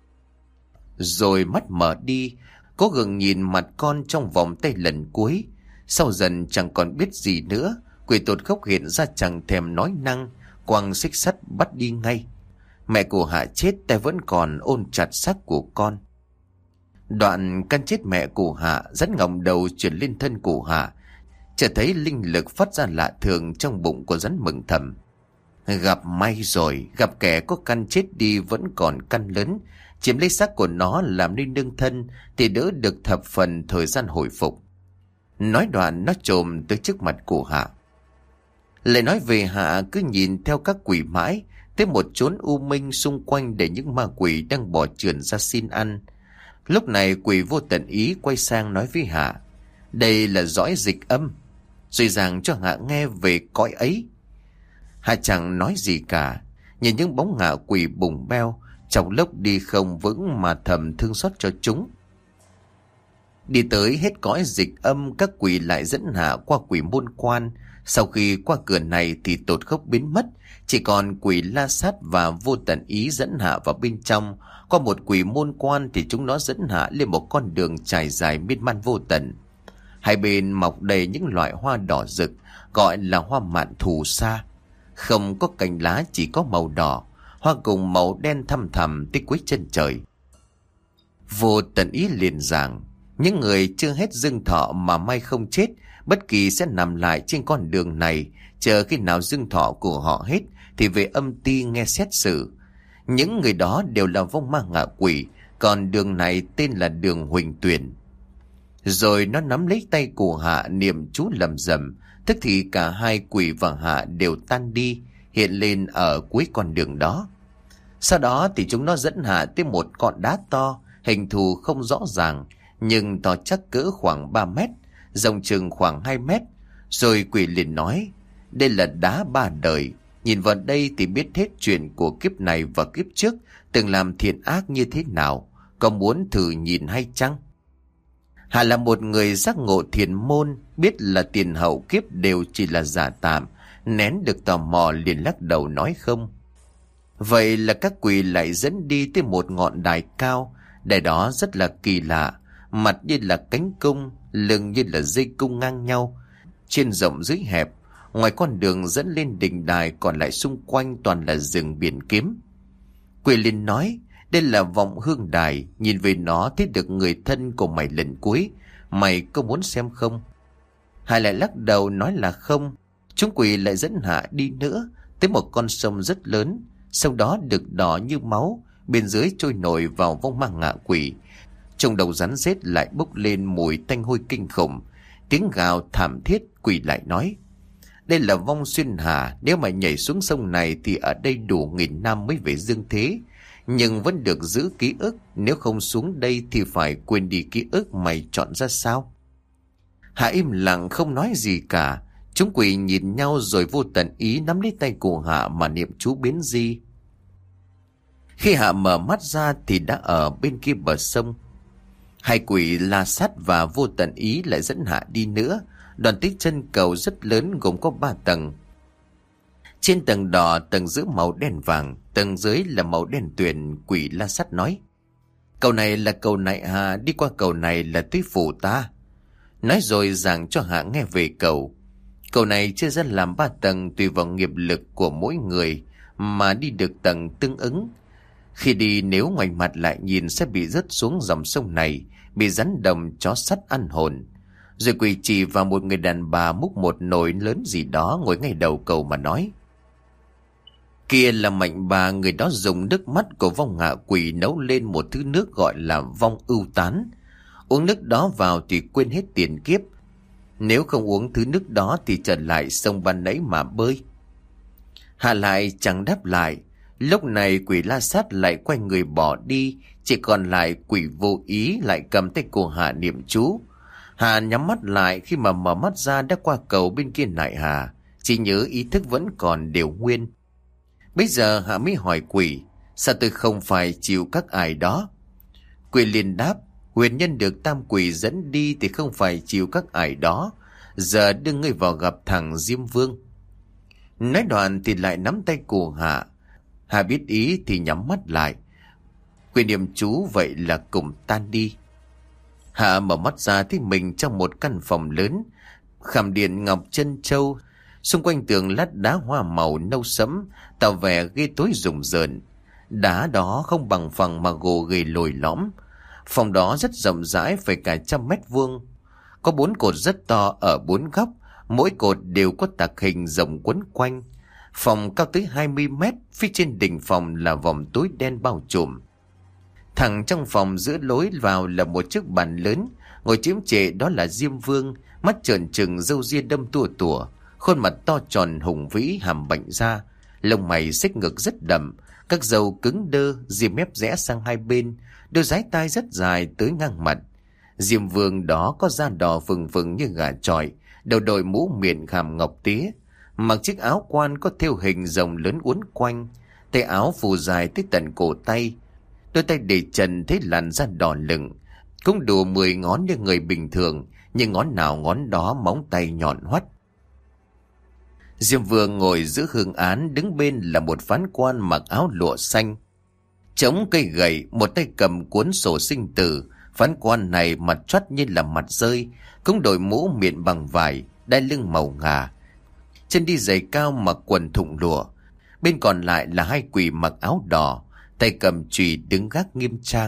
Rồi mắt mở đi, cố gắng nhìn mặt con trong vòng tay lần cuối. Sau dần chẳng còn biết gì nữa, quỷ tột khóc hiện ra chẳng thèm nói năng, quăng xích sắt bắt đi ngay. Mẹ của Hạ chết, tay vẫn còn ôm chặt xác của con. Đoạn căn chết mẹ của Hạ, rắn ngọng đầu chuyển lên thân của Hạ, chợt thấy linh lực phát ra lạ thường trong bụng của rắn mừng thầm. Gặp may rồi, gặp kẻ có căn chết đi vẫn còn căn lớn, chiếm lấy xác của nó làm nên nương thân thì đỡ được thập phần thời gian hồi phục. Nói đoạn nó trồm tới trước mặt của Hạ. Lại nói về Hạ cứ nhìn theo các quỷ mãi, tới một chốn u minh xung quanh để những ma quỷ đang bò trườn ra xin ăn. Lúc này quỷ vô tận ý quay sang nói với Hạ, đây là dõi dịch âm, rồi giảng cho Hạ nghe về cõi ấy. Hạ chẳng nói gì cả, nhìn những bóng ngạ quỷ bùng beo, chọc lốc đi không vững mà thầm thương xót cho chúng. Đi tới hết cõi dịch âm, các quỷ lại dẫn Hạ qua quỷ môn quan. Sau khi qua cửa này thì tột khốc biến mất, chỉ còn quỷ La Sát và vô tận ý dẫn Hạ vào bên trong. Qua một quỷ môn quan thì chúng nó dẫn Hạ lên một con đường trải dài miên man vô tận. Hai bên mọc đầy những loại hoa đỏ rực, gọi là hoa mạn thù sa. Không có cành lá, chỉ có màu đỏ, hoa cùng màu đen thăm thẳm tới cuối chân trời. Vô tận ý liền giảng, những người chưa hết dưng thọ mà may không chết, bất kỳ sẽ nằm lại trên con đường này, chờ khi nào dưng thọ của họ hết thì về âm ty nghe xét xử. Những người đó đều là vong ma ngạ quỷ, còn đường này tên là đường Huỳnh Tuyền. Rồi nó nắm lấy tay của Hạ niệm chú lầm rầm, tức thì cả hai quỷ và Hạ đều tan đi, hiện lên ở cuối con đường đó. Sau đó thì chúng nó dẫn Hạ tới một con đá to, hình thù không rõ ràng, nhưng to chắc cỡ khoảng ba mét, rộng chừng khoảng hai mét. Rồi quỷ liền nói, đây là đá ba đời, nhìn vào đây thì biết hết chuyện của kiếp này và kiếp trước, từng làm thiện ác như thế nào, có muốn thử nhìn hay chăng? Hạ là một người giác ngộ thiền môn, biết là tiền hậu kiếp đều chỉ là giả tạm, nén được tò mò liền lắc đầu nói không. Vậy là các quỷ lại dẫn đi tới một ngọn đài cao, đài đó rất là kỳ lạ, mặt như là cánh cung, lưng như là dây cung ngang nhau, trên rộng dưới hẹp. Ngoài con đường dẫn lên đỉnh đài còn lại xung quanh toàn là rừng biển kiếm. Quỷ liền nói, đây là vọng hương đài, nhìn về nó thấy được người thân của mày lần cuối, mày có muốn xem không? Hải lại lắc đầu nói là không. Chúng quỷ lại dẫn Hạ đi nữa, tới một con sông rất lớn, sông đó đực đỏ như máu, bên dưới trôi nổi vào vong ma ngạ quỷ. Trong đầu rắn rết lại bốc lên mùi tanh hôi kinh khủng, tiếng gào thảm thiết. Quỷ lại nói, đây là vong xuyên hà, nếu mày nhảy xuống sông này thì ở đây đủ nghìn năm mới về dương thế, nhưng vẫn được giữ ký ức, nếu không xuống đây thì phải quên đi ký ức mày chọn ra sao? Hạ im lặng không nói gì cả. Chúng quỷ nhìn nhau rồi vô tận ý nắm lấy tay của Hạ mà niệm chú biến di. Khi Hạ mở mắt ra thì đã ở bên kia bờ sông. Hai quỷ La Sát và vô tận ý lại dẫn Hạ đi nữa. Đoàn tích chân cầu rất lớn gồm có ba tầng. Trên tầng đỏ, tầng giữa màu đen vàng, tầng dưới là màu đen tuyền. Quỷ La Sát nói, cầu này là cầu Nại Hà, đi qua cầu này là tới phủ ta. Nói rồi giảng cho Hạ nghe về cầu. Cầu này chia ra làm ba tầng, tùy vào nghiệp lực của mỗi người mà đi được tầng tương ứng. Khi đi nếu ngoảnh mặt lại nhìn sẽ bị rớt xuống dòng sông này, bị rắn đầm chó sắt ăn hồn. Rồi quỷ chỉ vào một người đàn bà múc một nồi lớn gì đó ngồi ngay đầu cầu mà nói, kia là Mạnh bà, người đó dùng nước mắt của vong ngạ quỷ nấu lên một thứ nước gọi là vong ưu tán. Uống nước đó vào thì quên hết tiền kiếp. Nếu không uống thứ nước đó thì trở lại sông ban nãy mà bơi. Hà lại chẳng đáp lại. Lúc này quỷ La Sát lại quay người bỏ đi. Chỉ còn lại quỷ Vô Ý lại cầm tay cô Hà niệm chú. Hà nhắm mắt lại, khi mà mở mắt ra đã qua cầu bên kia nại Hà. Chỉ nhớ ý thức vẫn còn đều nguyên. Bây giờ Hà mới hỏi quỷ: sao tôi không phải chịu các ải đó? Quỷ liền đáp: huyền nhân được tam quỷ dẫn đi thì không phải chịu các ải đó. Giờ đưa ngươi vào gặp thằng Diêm Vương. Nói đoạn thì lại nắm tay của Hà. Hà biết ý thì nhắm mắt lại. Quỷ niệm chú vậy là cùng tan đi. Hà mở mắt ra thấy mình trong một căn phòng lớn, khảm điện ngọc chân châu, xung quanh tường lát đá hoa màu nâu sẫm, tạo vẻ ghê tối rùng rợn. Đá đó không bằng phẳng mà gồ ghề lồi lõm. Phòng đó rất rộng rãi, phải cả trăm mét vuông. Có bốn cột rất to ở bốn góc, mỗi cột đều có tạc hình rồng quấn quanh. Phòng cao tới hai mươi mét, phía trên đỉnh phòng là vòng tối đen bao trùm. Thẳng trong phòng giữa lối vào là một chiếc bàn lớn, ngồi chiếm trệ đó là Diêm Vương, mắt trợn trừng, râu ria đâm tua tủa, khuôn mặt to tròn hùng vĩ, hàm bệnh ra, lông mày xích ngực rất đậm, các râu cứng đơ, ria mép rẽ sang hai bên, đôi dái tai rất dài tới ngang mặt. Diêm Vương đó có da đỏ phừng phừng như gà chọi, đầu đội mũ miệng hàm ngọc tía, mặc chiếc áo quan có thêu hình rồng lớn uốn quanh, tay áo phù dài tới tận cổ tay, đôi tay để trần thấy làn da đỏ lựng, cũng đủ mười ngón như người bình thường, nhưng ngón nào ngón đó móng tay nhọn hoắt. Diêm Vương ngồi giữa hương án, đứng bên là một phán quan mặc áo lụa xanh, chống cây gậy, một tay cầm cuốn sổ sinh tử. Phán quan này mặt choắt như là mặt rơi, cũng đội mũ miệng bằng vải, đai lưng màu ngà, chân đi giày cao mặc quần thụng lụa. Bên còn lại là hai quỷ mặc áo đỏ, tay cầm chùy đứng gác nghiêm trang.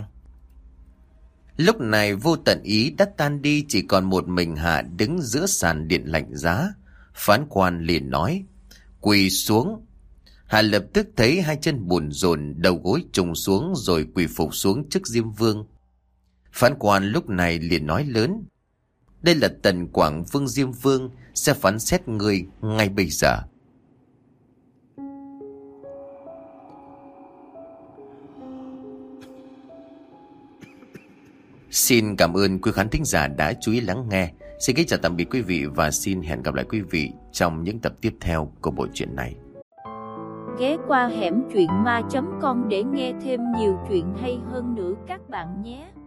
Lúc này Vô Tận Ý đã tan đi, chỉ còn một mình Hạ đứng giữa sàn điện lạnh giá. Phán quan liền nói: quỳ xuống. Hạ lập tức thấy hai chân bùn rồn, đầu gối trùng xuống rồi quỳ phục xuống trước Diêm Vương. Phán quan lúc này liền nói lớn: đây là Tần Quảng Vương Diêm Vương, sẽ phán xét ngươi ngay bây giờ. Xin cảm ơn quý khán thính giả đã chú ý lắng nghe. Xin kính chào tạm biệt quý vị và xin hẹn gặp lại quý vị trong những tập tiếp theo của bộ truyện này.
Ghé qua hẻm truyện ma chấm com để nghe thêm nhiều chuyện hay hơn nữa các bạn nhé.